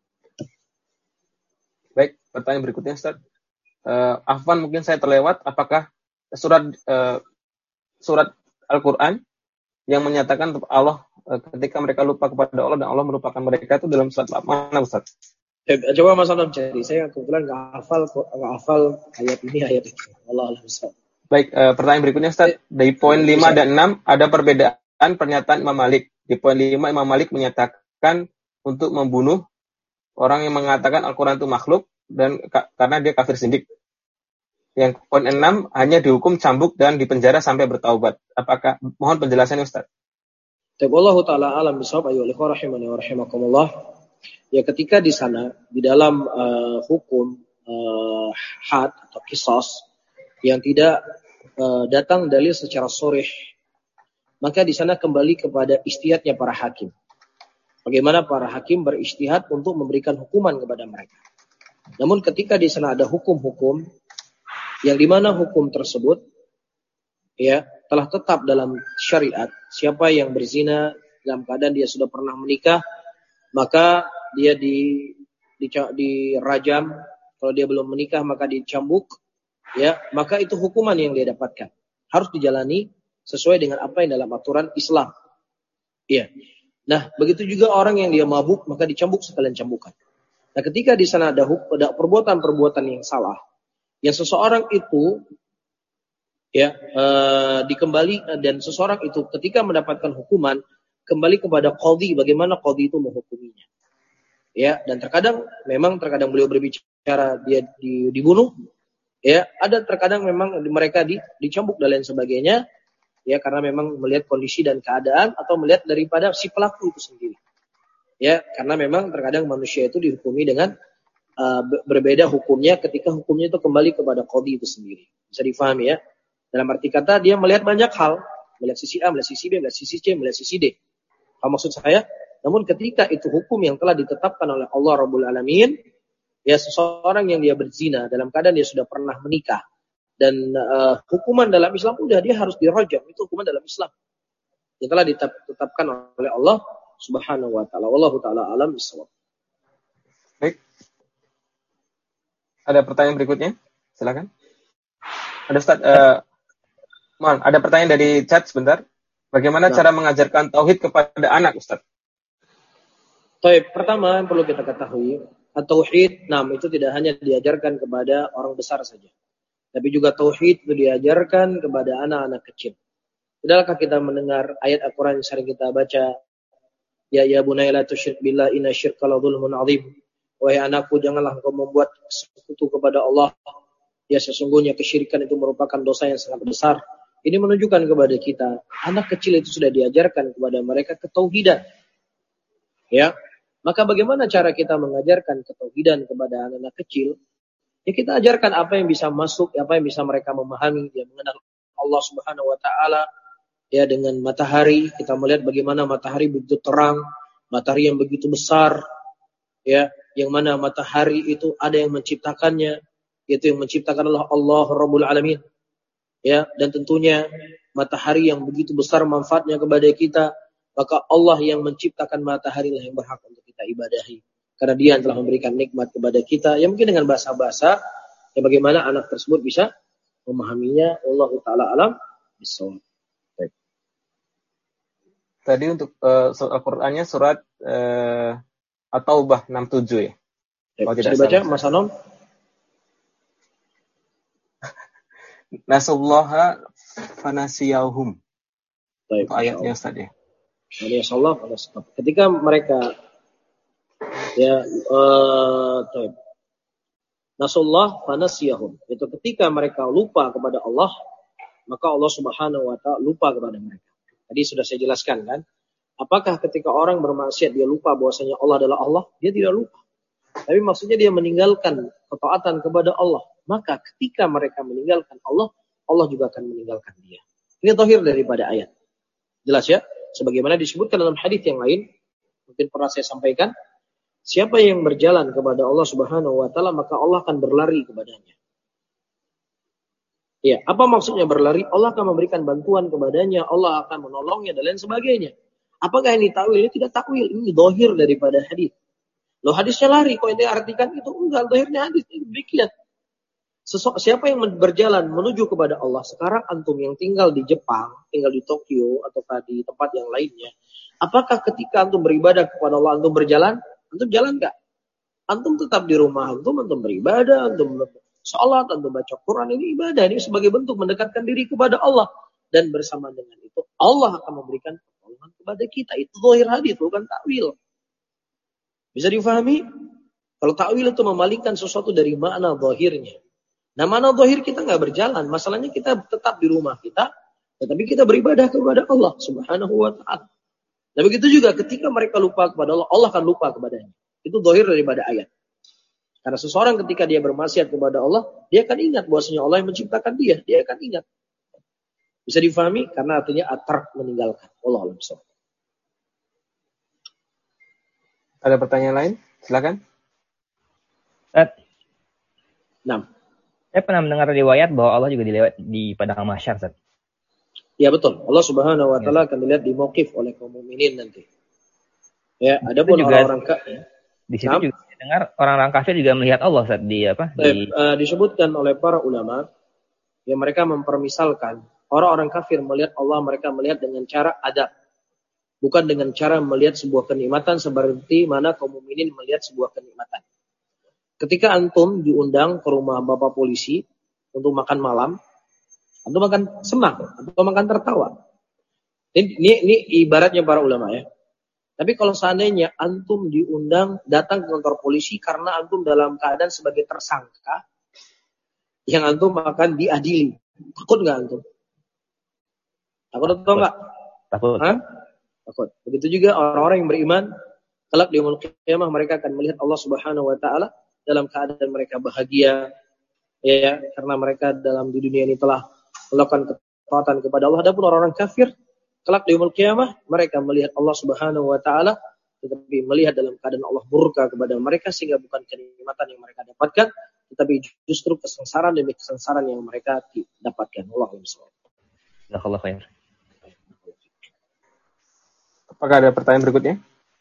Baik, pertanyaan berikutnya Ustaz. Uh, Afwan, mungkin saya terlewat, apakah surat uh, surat Al-Qur'an yang menyatakan Allah uh, ketika mereka lupa kepada Allah dan Allah melupakan mereka itu dalam surat mana Ustaz? Eh, coba Mas Anam cari. Saya kebetulan enggak hafal enggak hafal ayat ini ayat itu. Allah Ustaz. Baik, uh, pertanyaan berikutnya Ustaz. Dari poin lima dan enam ada perbedaan pernyataan Imam Malik. Di poin lima Imam Malik menyatakan untuk membunuh orang yang mengatakan Al-Quran itu makhluk dan ka- karena dia kafir sindik. Yang poin enam hanya dihukum cambuk dan dipenjara sampai bertaubat. Apakah mohon penjelasannya Ustaz? Wallahu taala alam bisawab ayyuhal ikhwah rahimani wa rahimakumullah. Ya, ketika di sana di dalam uh, hukum uh, had atau qisas yang tidak uh, datang dalil secara sharih, maka di sana kembali kepada ijtihadnya para hakim. Bagaimana para hakim berijtihad untuk memberikan hukuman kepada mereka. Namun ketika di sana ada hukum-hukum yang di mana hukum tersebut ya telah tetap dalam syariat, siapa yang berzina dalam keadaan dia sudah pernah menikah, maka dia di, di dirajam, kalau dia belum menikah maka dicambuk, ya, maka itu hukuman yang dia dapatkan. Harus dijalani sesuai dengan apa yang dalam aturan Islam. Iya. Nah, begitu juga orang yang dia mabuk maka dicambuk sekalian cambukan. Nah, ketika di sana ada, ada perbuatan-perbuatan yang salah, yang seseorang itu ya eh, dikembali dan seseorang itu ketika mendapatkan hukuman kembali kepada qadhi, bagaimana qadhi itu menghukuminya. Ya, dan terkadang memang terkadang beliau berbicara dia di, dibunuh, ya, ada terkadang memang mereka di, dicambuk dan lain sebagainya. Ya, karena memang melihat kondisi dan keadaan atau melihat daripada si pelaku itu sendiri. Ya, karena memang terkadang manusia itu dihukumi dengan uh, berbeda hukumnya ketika hukumnya itu kembali kepada qadhi itu sendiri. Bisa difahami ya? Dalam arti kata dia melihat banyak hal, melihat sisi A, melihat sisi B, melihat sisi C, melihat sisi D. Apa maksud saya? Namun ketika itu hukum yang telah ditetapkan oleh Allah Rabbul Alamin, ya seseorang yang dia berzina dalam keadaan dia sudah pernah menikah, dan uh, hukuman dalam Islam udah dia harus dirajam, itu hukuman dalam Islam yang telah ditetapkan oleh Allah Subhanahu wa taala. Wallahu taala alam bisawab. Baik. Ada pertanyaan berikutnya? Silakan. Ada Ustaz, uh, mohon, ada pertanyaan dari chat sebentar. Bagaimana nah. cara mengajarkan tauhid kepada anak, Ustaz? Baik, pertama yang perlu kita ketahui, tauhid, nah itu tidak hanya diajarkan kepada orang besar saja. Tapi juga tauhid itu diajarkan kepada anak-anak kecil. Tidakkah kita mendengar ayat Al-Quran yang sering kita baca, ya ya bunayya la tusyrik billah inna syirka la dzulmun adzim. Wahai anakku, janganlah engkau membuat sekutu kepada Allah. Ya, sesungguhnya kesyirikan itu merupakan dosa yang sangat besar. Ini menunjukkan kepada kita, anak kecil itu sudah diajarkan kepada mereka ketauhidan. Ya, maka bagaimana cara kita mengajarkan ketauhidan kepada anak-anak kecil? Ya, kita ajarkan apa yang bisa masuk, apa yang bisa mereka memahami, dia mengenal Allah Subhanahu wa taala. Ya, dengan matahari, kita melihat bagaimana matahari begitu terang, matahari yang begitu besar, ya, yang mana matahari itu ada yang menciptakannya, yaitu yang menciptakan adalah Allah Rabbul Alamin. Ya, dan tentunya matahari yang begitu besar manfaatnya kepada kita, maka Allah yang menciptakan matahari lah yang berhak untuk kita ibadahi. Karena dia yang telah memberikan nikmat kepada kita, yang mungkin dengan bahasa-bahasa, ya bagaimana anak tersebut bisa memahaminya. Wallahu ta'ala alam bisawab. Tadi untuk uh, Al-Qur'annya surat uh, At-Taubah enam puluh tujuh ya. Ya, bisa dibaca Mas Anom? Nasullaha fanasiyahum. Baik, itu ayatnya Ustaz ya. Allah, ketika mereka ya uh, Nasullah fanasiyahum, itu ketika mereka lupa kepada Allah, maka Allah Subhanahu wa taala lupa kepada mereka. Tadi sudah saya jelaskan kan, apakah ketika orang bermaksiat dia lupa bahwasanya Allah adalah Allah? Dia tidak lupa. Tapi maksudnya dia meninggalkan ketaatan kepada Allah. Maka ketika mereka meninggalkan Allah, Allah juga akan meninggalkan dia. Ini zahir daripada ayat. Jelas ya? Sebagaimana disebutkan dalam hadis yang lain, mungkin pernah saya sampaikan, siapa yang berjalan kepada Allah Subhanahu wa taala, maka Allah akan berlari kepadanya. Ya, apa maksudnya berlari? Allah akan memberikan bantuan kepadanya, Allah akan menolongnya dan lain sebagainya. Apakah ini takwil? Ini tidak takwil, ini zahir daripada hadis. Loh, hadisnya lari, kok ini artikan itu? Enggak, zahirnya hadis itu demikian. Sesu- siapa yang berjalan menuju kepada Allah, sekarang antum yang tinggal di Jepang, tinggal di Tokyo atau di tempat yang lainnya, apakah ketika antum beribadah kepada Allah antum berjalan? Antum jalan enggak? Antum tetap di rumah antum, antum beribadah, antum salat, antum baca Quran, ini ibadah, ini sebagai bentuk mendekatkan diri kepada Allah. Dan bersama dengan itu Allah akan memberikan pertolongan kepada kita. Itu zahir hadis, bukan takwil. Bisa difahami? Kalau takwil itu memalingkan sesuatu dari makna zahirnya. Nah, makna zahir kita nggak berjalan. Masalahnya kita tetap di rumah kita, tetapi kita beribadah kepada Allah Subhanahu wa taala. Nah, begitu juga ketika mereka lupa kepada Allah, Allah akan lupa kepadanya. Itu zahir daripada ayat. Karena seseorang ketika dia bermaksiat kepada Allah, dia akan ingat bahwasanya Allah yang menciptakan dia, dia akan ingat. Bisa difahami? Karena artinya atar meninggalkan. Allah alam bissawab. Ada pertanyaan lain? Silakan. Ustaz, Nah, saya pernah mendengar riwayat bahwa Allah juga dilihat di padang mahsyar, Ustaz. ya betul. Allah Subhanahu wa taala akan dilihat di mauqif oleh kaum mukminin nanti. Ya, adapun orang-orang kafir, di situ nah, juga saya dengar orang-orang kafir juga melihat Allah, Ustaz, di apa? Di... Uh, disebutkan oleh para ulama yang mereka mempermisalkan orang-orang kafir melihat Allah, mereka melihat dengan cara adab. Bukan dengan cara melihat sebuah kenikmatan seperti mana kaum mukminin melihat sebuah kenikmatan. Ketika antum diundang ke rumah bapak polisi untuk makan malam, antum akan senang, antum akan tertawa. Ini, ini, ini ibaratnya para ulama ya. Tapi kalau seandainya antum diundang datang ke kantor polisi karena antum dalam keadaan sebagai tersangka, yang antum akan diadili, takut nggak antum? Takut atau enggak? Takut. Hah? Takut. Begitu juga orang-orang yang beriman, kelak di yaumul qiyamah mereka akan melihat Allah Subhanahu wa taala dalam keadaan mereka bahagia, ya, karena mereka dalam di dunia ini telah melakukan ketaatan kepada Allah. Adapun orang-orang kafir, kelak di yaumul qiyamah mereka melihat Allah Subhanahu wa taala tetapi melihat dalam keadaan Allah murka kepada mereka, sehingga bukan kenikmatan yang mereka dapatkan, tetapi justru kesengsaraan demi kesengsaraan yang mereka dapatkan. Allahu a'lam. Jazakallahu khair. Apakah ada pertanyaan berikutnya?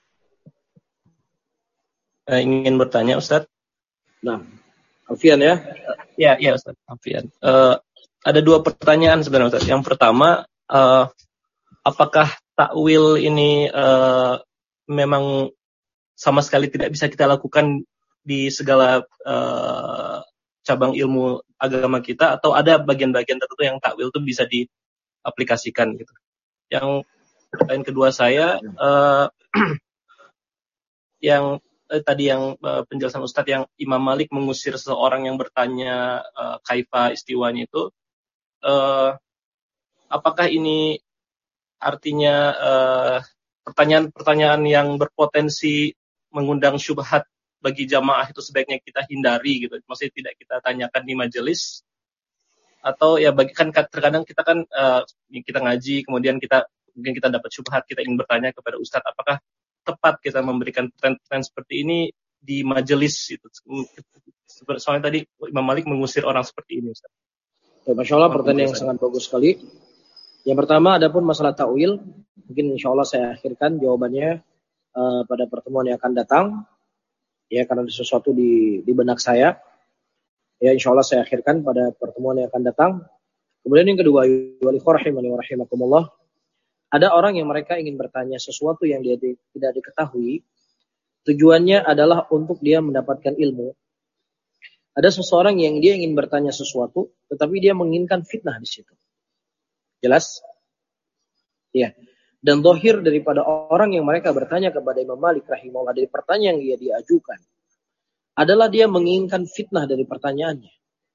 Uh, ingin bertanya, Ustaz. Nah, Alfian ya? Ya, ya Ustaz, Alfian. Uh, ada dua pertanyaan sebenarnya, Ustaz. Yang pertama, uh, apakah takwil ini uh, memang sama sekali tidak bisa kita lakukan di segala uh, cabang ilmu agama kita, atau ada bagian-bagian tertentu yang takwil itu bisa diaplikasikan gitu? Yang pertanyaan kedua saya, uh, yang eh, tadi yang uh, penjelasan Ustadz yang Imam Malik mengusir seseorang yang bertanya uh, kaifa istiwanya itu, uh, apakah ini artinya uh, pertanyaan-pertanyaan yang berpotensi mengundang syubhat bagi jamaah itu sebaiknya kita hindari gitu, maksudnya tidak kita tanyakan di majelis, atau ya bagi kan terkadang kita kan uh, kita ngaji kemudian kita mungkin kita dapat syubhat, kita ingin bertanya kepada Ustadz, apakah tepat kita memberikan pertanyaan seperti ini di majelis itu? Soalnya tadi Imam Malik mengusir orang seperti ini, Ustaz. Ya, Masya Allah, pertanyaan yang sangat bagus sekali. Yang pertama, adapun masalah ta'wil, mungkin insya Allah saya akhirkan jawabannya uh, pada pertemuan yang akan datang. Ya, karena ada sesuatu di, di benak saya. Ya, insya Allah saya akhirkan pada pertemuan yang akan datang. Kemudian yang kedua, wali rahimani wa rahimakumullah. Ada orang yang mereka ingin bertanya sesuatu yang dia di, tidak diketahui, tujuannya adalah untuk dia mendapatkan ilmu. Ada seseorang yang dia ingin bertanya sesuatu, tetapi dia menginginkan fitnah di situ. Jelas? Ya. Dan zahir daripada orang yang mereka bertanya kepada Imam Malik rahimahullah dari pertanyaan yang dia diajukan adalah dia menginginkan fitnah dari pertanyaannya.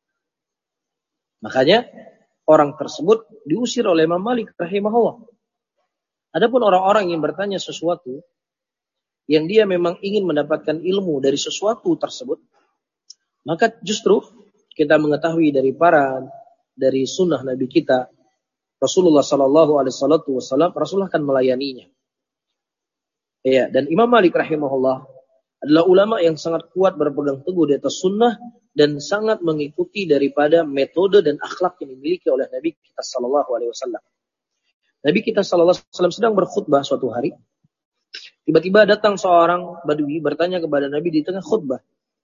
Makanya orang tersebut diusir oleh Imam Malik rahimahullah. Adapun orang-orang yang bertanya sesuatu yang dia memang ingin mendapatkan ilmu dari sesuatu tersebut, maka justru kita mengetahui dari para dari sunnah Nabi kita Rasulullah Sallallahu Alaihi Wasallam, Rasulullah akan melayaninya. Ya, dan Imam Malik rahimahullah adalah ulama yang sangat kuat berpegang teguh di atas sunnah dan sangat mengikuti daripada metode dan akhlak yang dimiliki oleh Nabi kita Sallallahu Alaihi Wasallam. Nabi kita Sallallahu Alaihi Wasallam sedang berkhutbah suatu hari, tiba-tiba datang seorang badui bertanya kepada Nabi di tengah khutbah.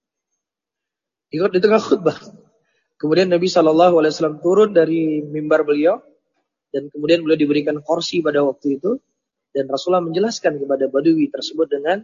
Di, di tengah khutbah. Kemudian Nabi Sallallahu Alaihi Wasallam turun dari mimbar beliau. Dan kemudian beliau diberikan kursi pada waktu itu. Dan Rasulullah menjelaskan kepada badui tersebut dengan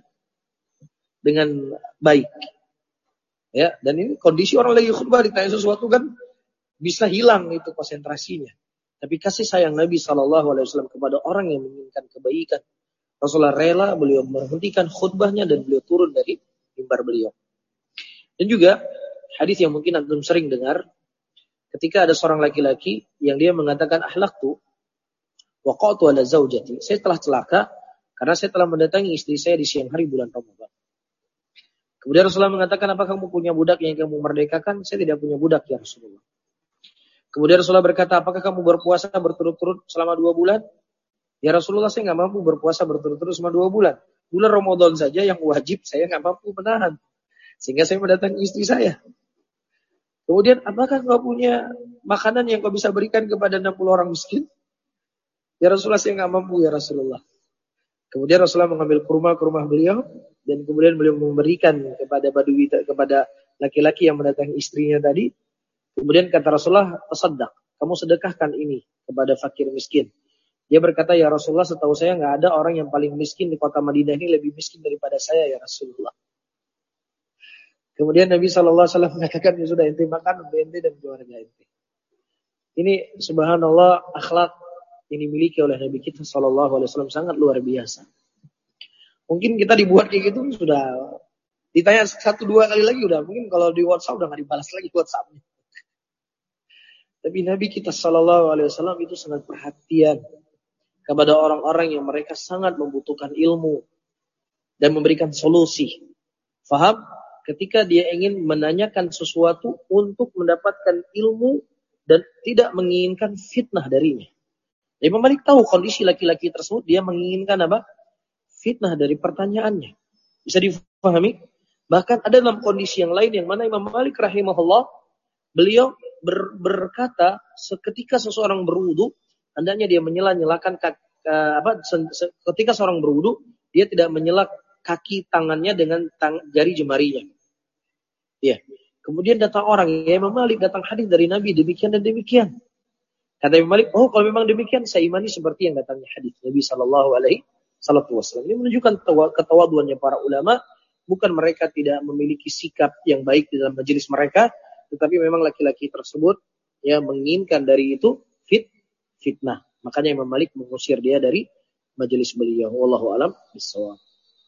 dengan baik. Ya, dan ini kondisi orang lagi khutbah ditanya sesuatu kan bisa hilang itu konsentrasinya. Tapi kasih sayang Nabi Sallallahu Alaihi Wasallam kepada orang yang menginginkan kebaikan, Rasulullah rela beliau menghentikan khutbahnya dan beliau turun dari mimbar beliau. Dan juga hadis yang mungkin antum sering dengar, ketika ada seorang laki-laki yang dia mengatakan ahlaktu waqatu ala zaujati, saya telah celaka karena saya telah mendatangi istri saya di siang hari bulan Ramadan. Kemudian Rasulullah mengatakan, apakah kamu punya budak yang kamu merdekakan? Saya tidak punya budak ya Rasulullah. Kemudian Rasulullah berkata, apakah kamu berpuasa berturut-turut selama dua bulan? Ya Rasulullah, saya nggak mampu berpuasa berturut-turut selama dua bulan. Bulan Ramadan saja yang wajib saya nggak mampu menahan, sehingga saya mendatangi istri saya. Kemudian, apakah kau punya makanan yang kau bisa berikan kepada enam puluh orang miskin? Ya Rasulullah, saya nggak mampu ya Rasulullah. Kemudian Rasulullah mengambil kurma ke rumah beliau, dan kemudian beliau memberikan kepada badui, kepada laki-laki yang mendatangi istrinya tadi. Kemudian kata Rasulullah, tasaddaq, kamu sedekahkan ini kepada fakir miskin. Dia berkata, ya Rasulullah, setahu saya nggak ada orang yang paling miskin di kota Madinah ini lebih miskin daripada saya ya Rasulullah. Kemudian Nabi Shallallahu Alaihi Wasallam mengatakan, ya sudah, ente makan untuk ente dan keluarga ente. Ini subhanallah akhlak yang dimiliki oleh Nabi kita Shallallahu Alaihi Wasallam sangat luar biasa. Mungkin kita dibuat kayak gitu sudah ditanya satu dua kali lagi udah mungkin kalau di WhatsApp udah nggak dibalas lagi WhatsAppnya. Tapi Nabi kita Shallallahu Alaihi Wasallam itu sangat perhatian kepada orang-orang yang mereka sangat membutuhkan ilmu dan memberikan solusi. Faham? Ketika dia ingin menanyakan sesuatu untuk mendapatkan ilmu dan tidak menginginkan fitnah darinya. Imam Malik tahu kondisi laki-laki tersebut, dia menginginkan apa? Fitnah dari pertanyaannya. Bisa difahami? Bahkan ada dalam kondisi yang lain yang mana Imam Malik rahimahullah, beliau ber, berkata ketika seseorang berwudu, hendaknya dia menyela-nyelakan uh, apa se, se, ketika seorang berwudu, dia tidak menyela kaki tangannya dengan tang, jari jemarinya. Ya. Kemudian datang orang, ya Imam Malik, datang hadis dari Nabi demikian dan demikian. Kata Imam Malik, oh kalau memang demikian, saya imani seperti yang datangnya hadis Nabi Sallallahu Alaihi Wasallam. Ini menunjukkan ketawaduannya para ulama, bukan mereka tidak memiliki sikap yang baik di dalam majelis mereka, tetapi memang laki-laki tersebut ya menginginkan dari itu fit fitnah. Makanya Imam Malik mengusir dia dari majelis beliau. Wallahu a'lam bishawab.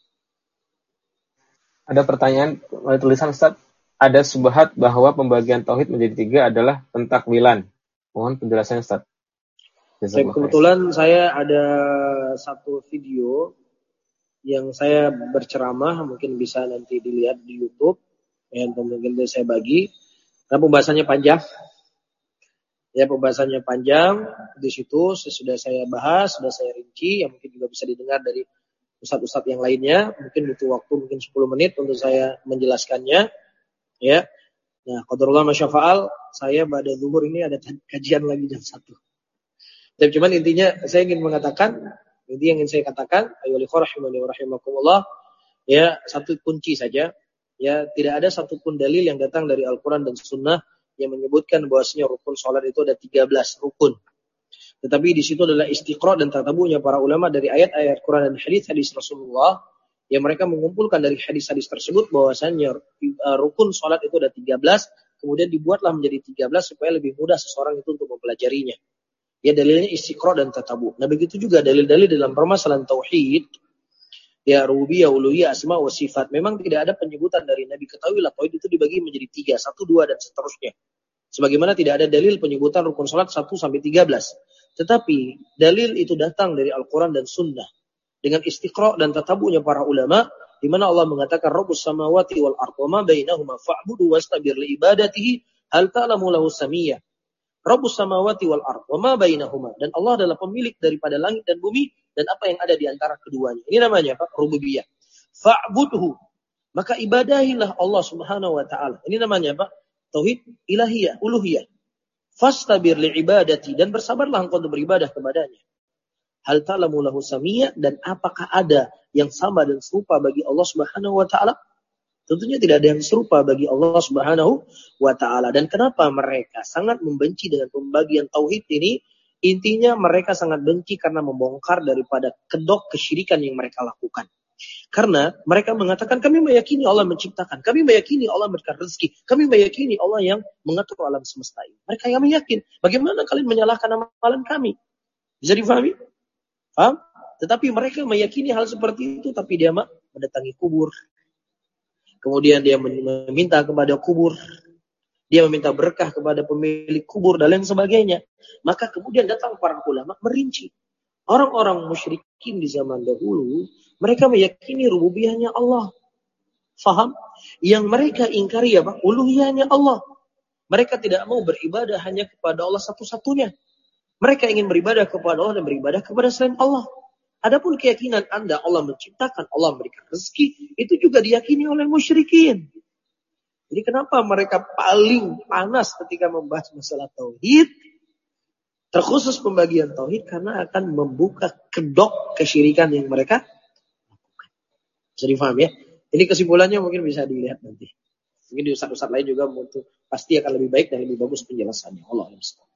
Ada pertanyaan oleh tulisan Ustaz. Ada subhat bahwa pembagian tauhid menjadi tiga adalah pentakwilan. Mohon penjelasan Ustaz. Saya, kebetulan saya ada satu video yang saya berceramah, mungkin bisa nanti dilihat di YouTube, ya, atau mungkin saya bagi. Karena pembahasannya panjang. Ya, pembahasannya panjang. Di situ sudah saya bahas, sudah saya rinci, yang mungkin juga bisa didengar dari ustadz-ustadz yang lainnya. Mungkin butuh waktu mungkin sepuluh menit untuk saya menjelaskannya. Ya. Nah, qadarullah masyafa'al, saya pada zuhur ini ada kajian lagi jam satu. Tapi cuman intinya saya ingin mengatakan, inti yang ingin saya katakan, ayyuhal ikhwah rahimani wa rahimakumullah, ya, satu kunci saja. Ya, tidak ada satupun dalil yang datang dari Al-Quran dan Sunnah yang menyebutkan bahwasanya rukun sholat itu ada tiga belas rukun. Tetapi di situ adalah istiqra' dan tatabu'nya para ulama dari ayat-ayat Quran dan hadis-hadis Rasulullah yang mereka mengumpulkan dari hadis-hadis tersebut bahwasannya uh, rukun sholat itu ada tiga belas, kemudian dibuatlah menjadi tiga belas supaya lebih mudah seseorang itu untuk mempelajarinya. Ya dalilnya istiqra' dan tatabu'. Nah begitu juga dalil-dalil dalam permasalahan tauhid, ya rububiyah, uluhiyah, asma wa sifat. Memang tidak ada penyebutan dari Nabi. Ketahuilah tauhid itu dibagi menjadi tiga, satu, dua dan seterusnya. Sebagaimana tidak ada dalil penyebutan rukun sholat satu sampai tiga belas. Tetapi dalil itu datang dari Al-Quran dan Sunnah dengan istiqra' dan tatabu'nya para ulama, di mana Allah mengatakan Rabbus samawati wal ardh wa ma bainahuma fa'budu wastabir li ibadatihi hal ta'lamu lahu samiyya. Rabbus samawati wal ardh wa ma bainahuma, dan Allah adalah pemilik daripada langit dan bumi dan apa yang ada di antara keduanya. Ini namanya apa? Rububiyah. Fa'budhu, maka ibadahilah Allah Subhanahu wa taala. Ini namanya apa? Tauhid ilahiyah, uluhiyah. Fastabir li ibadati, dan bersabarlah engkau untuk beribadah kepadanya. Hal ta'lamu lahu samiyya, dan apakah ada yang sama dan serupa bagi Allah Subhanahu wa taala? Tentunya tidak ada yang serupa bagi Allah Subhanahu wa taala. Dan kenapa mereka sangat membenci dengan pembagian tauhid ini? Intinya mereka sangat benci karena membongkar daripada kedok kesyirikan yang mereka lakukan. Karena mereka mengatakan kami meyakini Allah menciptakan, kami meyakini Allah memberikan rezeki, kami meyakini Allah yang mengatur alam semesta ini. Mereka yang meyakin. Bagaimana kalian menyalahkan amalan kami? Bisa difahami? Paham? Tetapi mereka meyakini hal seperti itu, tapi dia mendatangi kubur. Kemudian dia meminta kepada kubur. Dia meminta berkah kepada pemilik kubur dan lain sebagainya. Maka kemudian datang para ulama merinci. Orang-orang musyrikin di zaman dahulu, mereka meyakini rububiyahnya Allah. Faham? Yang mereka ingkari apa? Uluhiyahnya Allah. Mereka tidak mau beribadah hanya kepada Allah satu-satunya. Mereka ingin beribadah kepada Allah dan beribadah kepada selain Allah. Adapun keyakinan Anda Allah menciptakan, Allah memberikan rezeki, itu juga diyakini oleh musyrikin. Jadi kenapa mereka paling panas ketika membahas masalah tauhid? Terkhusus pembagian tauhid karena akan membuka kedok kesyirikan yang mereka lakukan. Bisa difaham ya? Ini kesimpulannya mungkin bisa dilihat nanti. Mungkin di ustaz-ustaz lain juga untuk pasti akan lebih baik dan lebih bagus penjelasannya. Allah Alhamdulillah.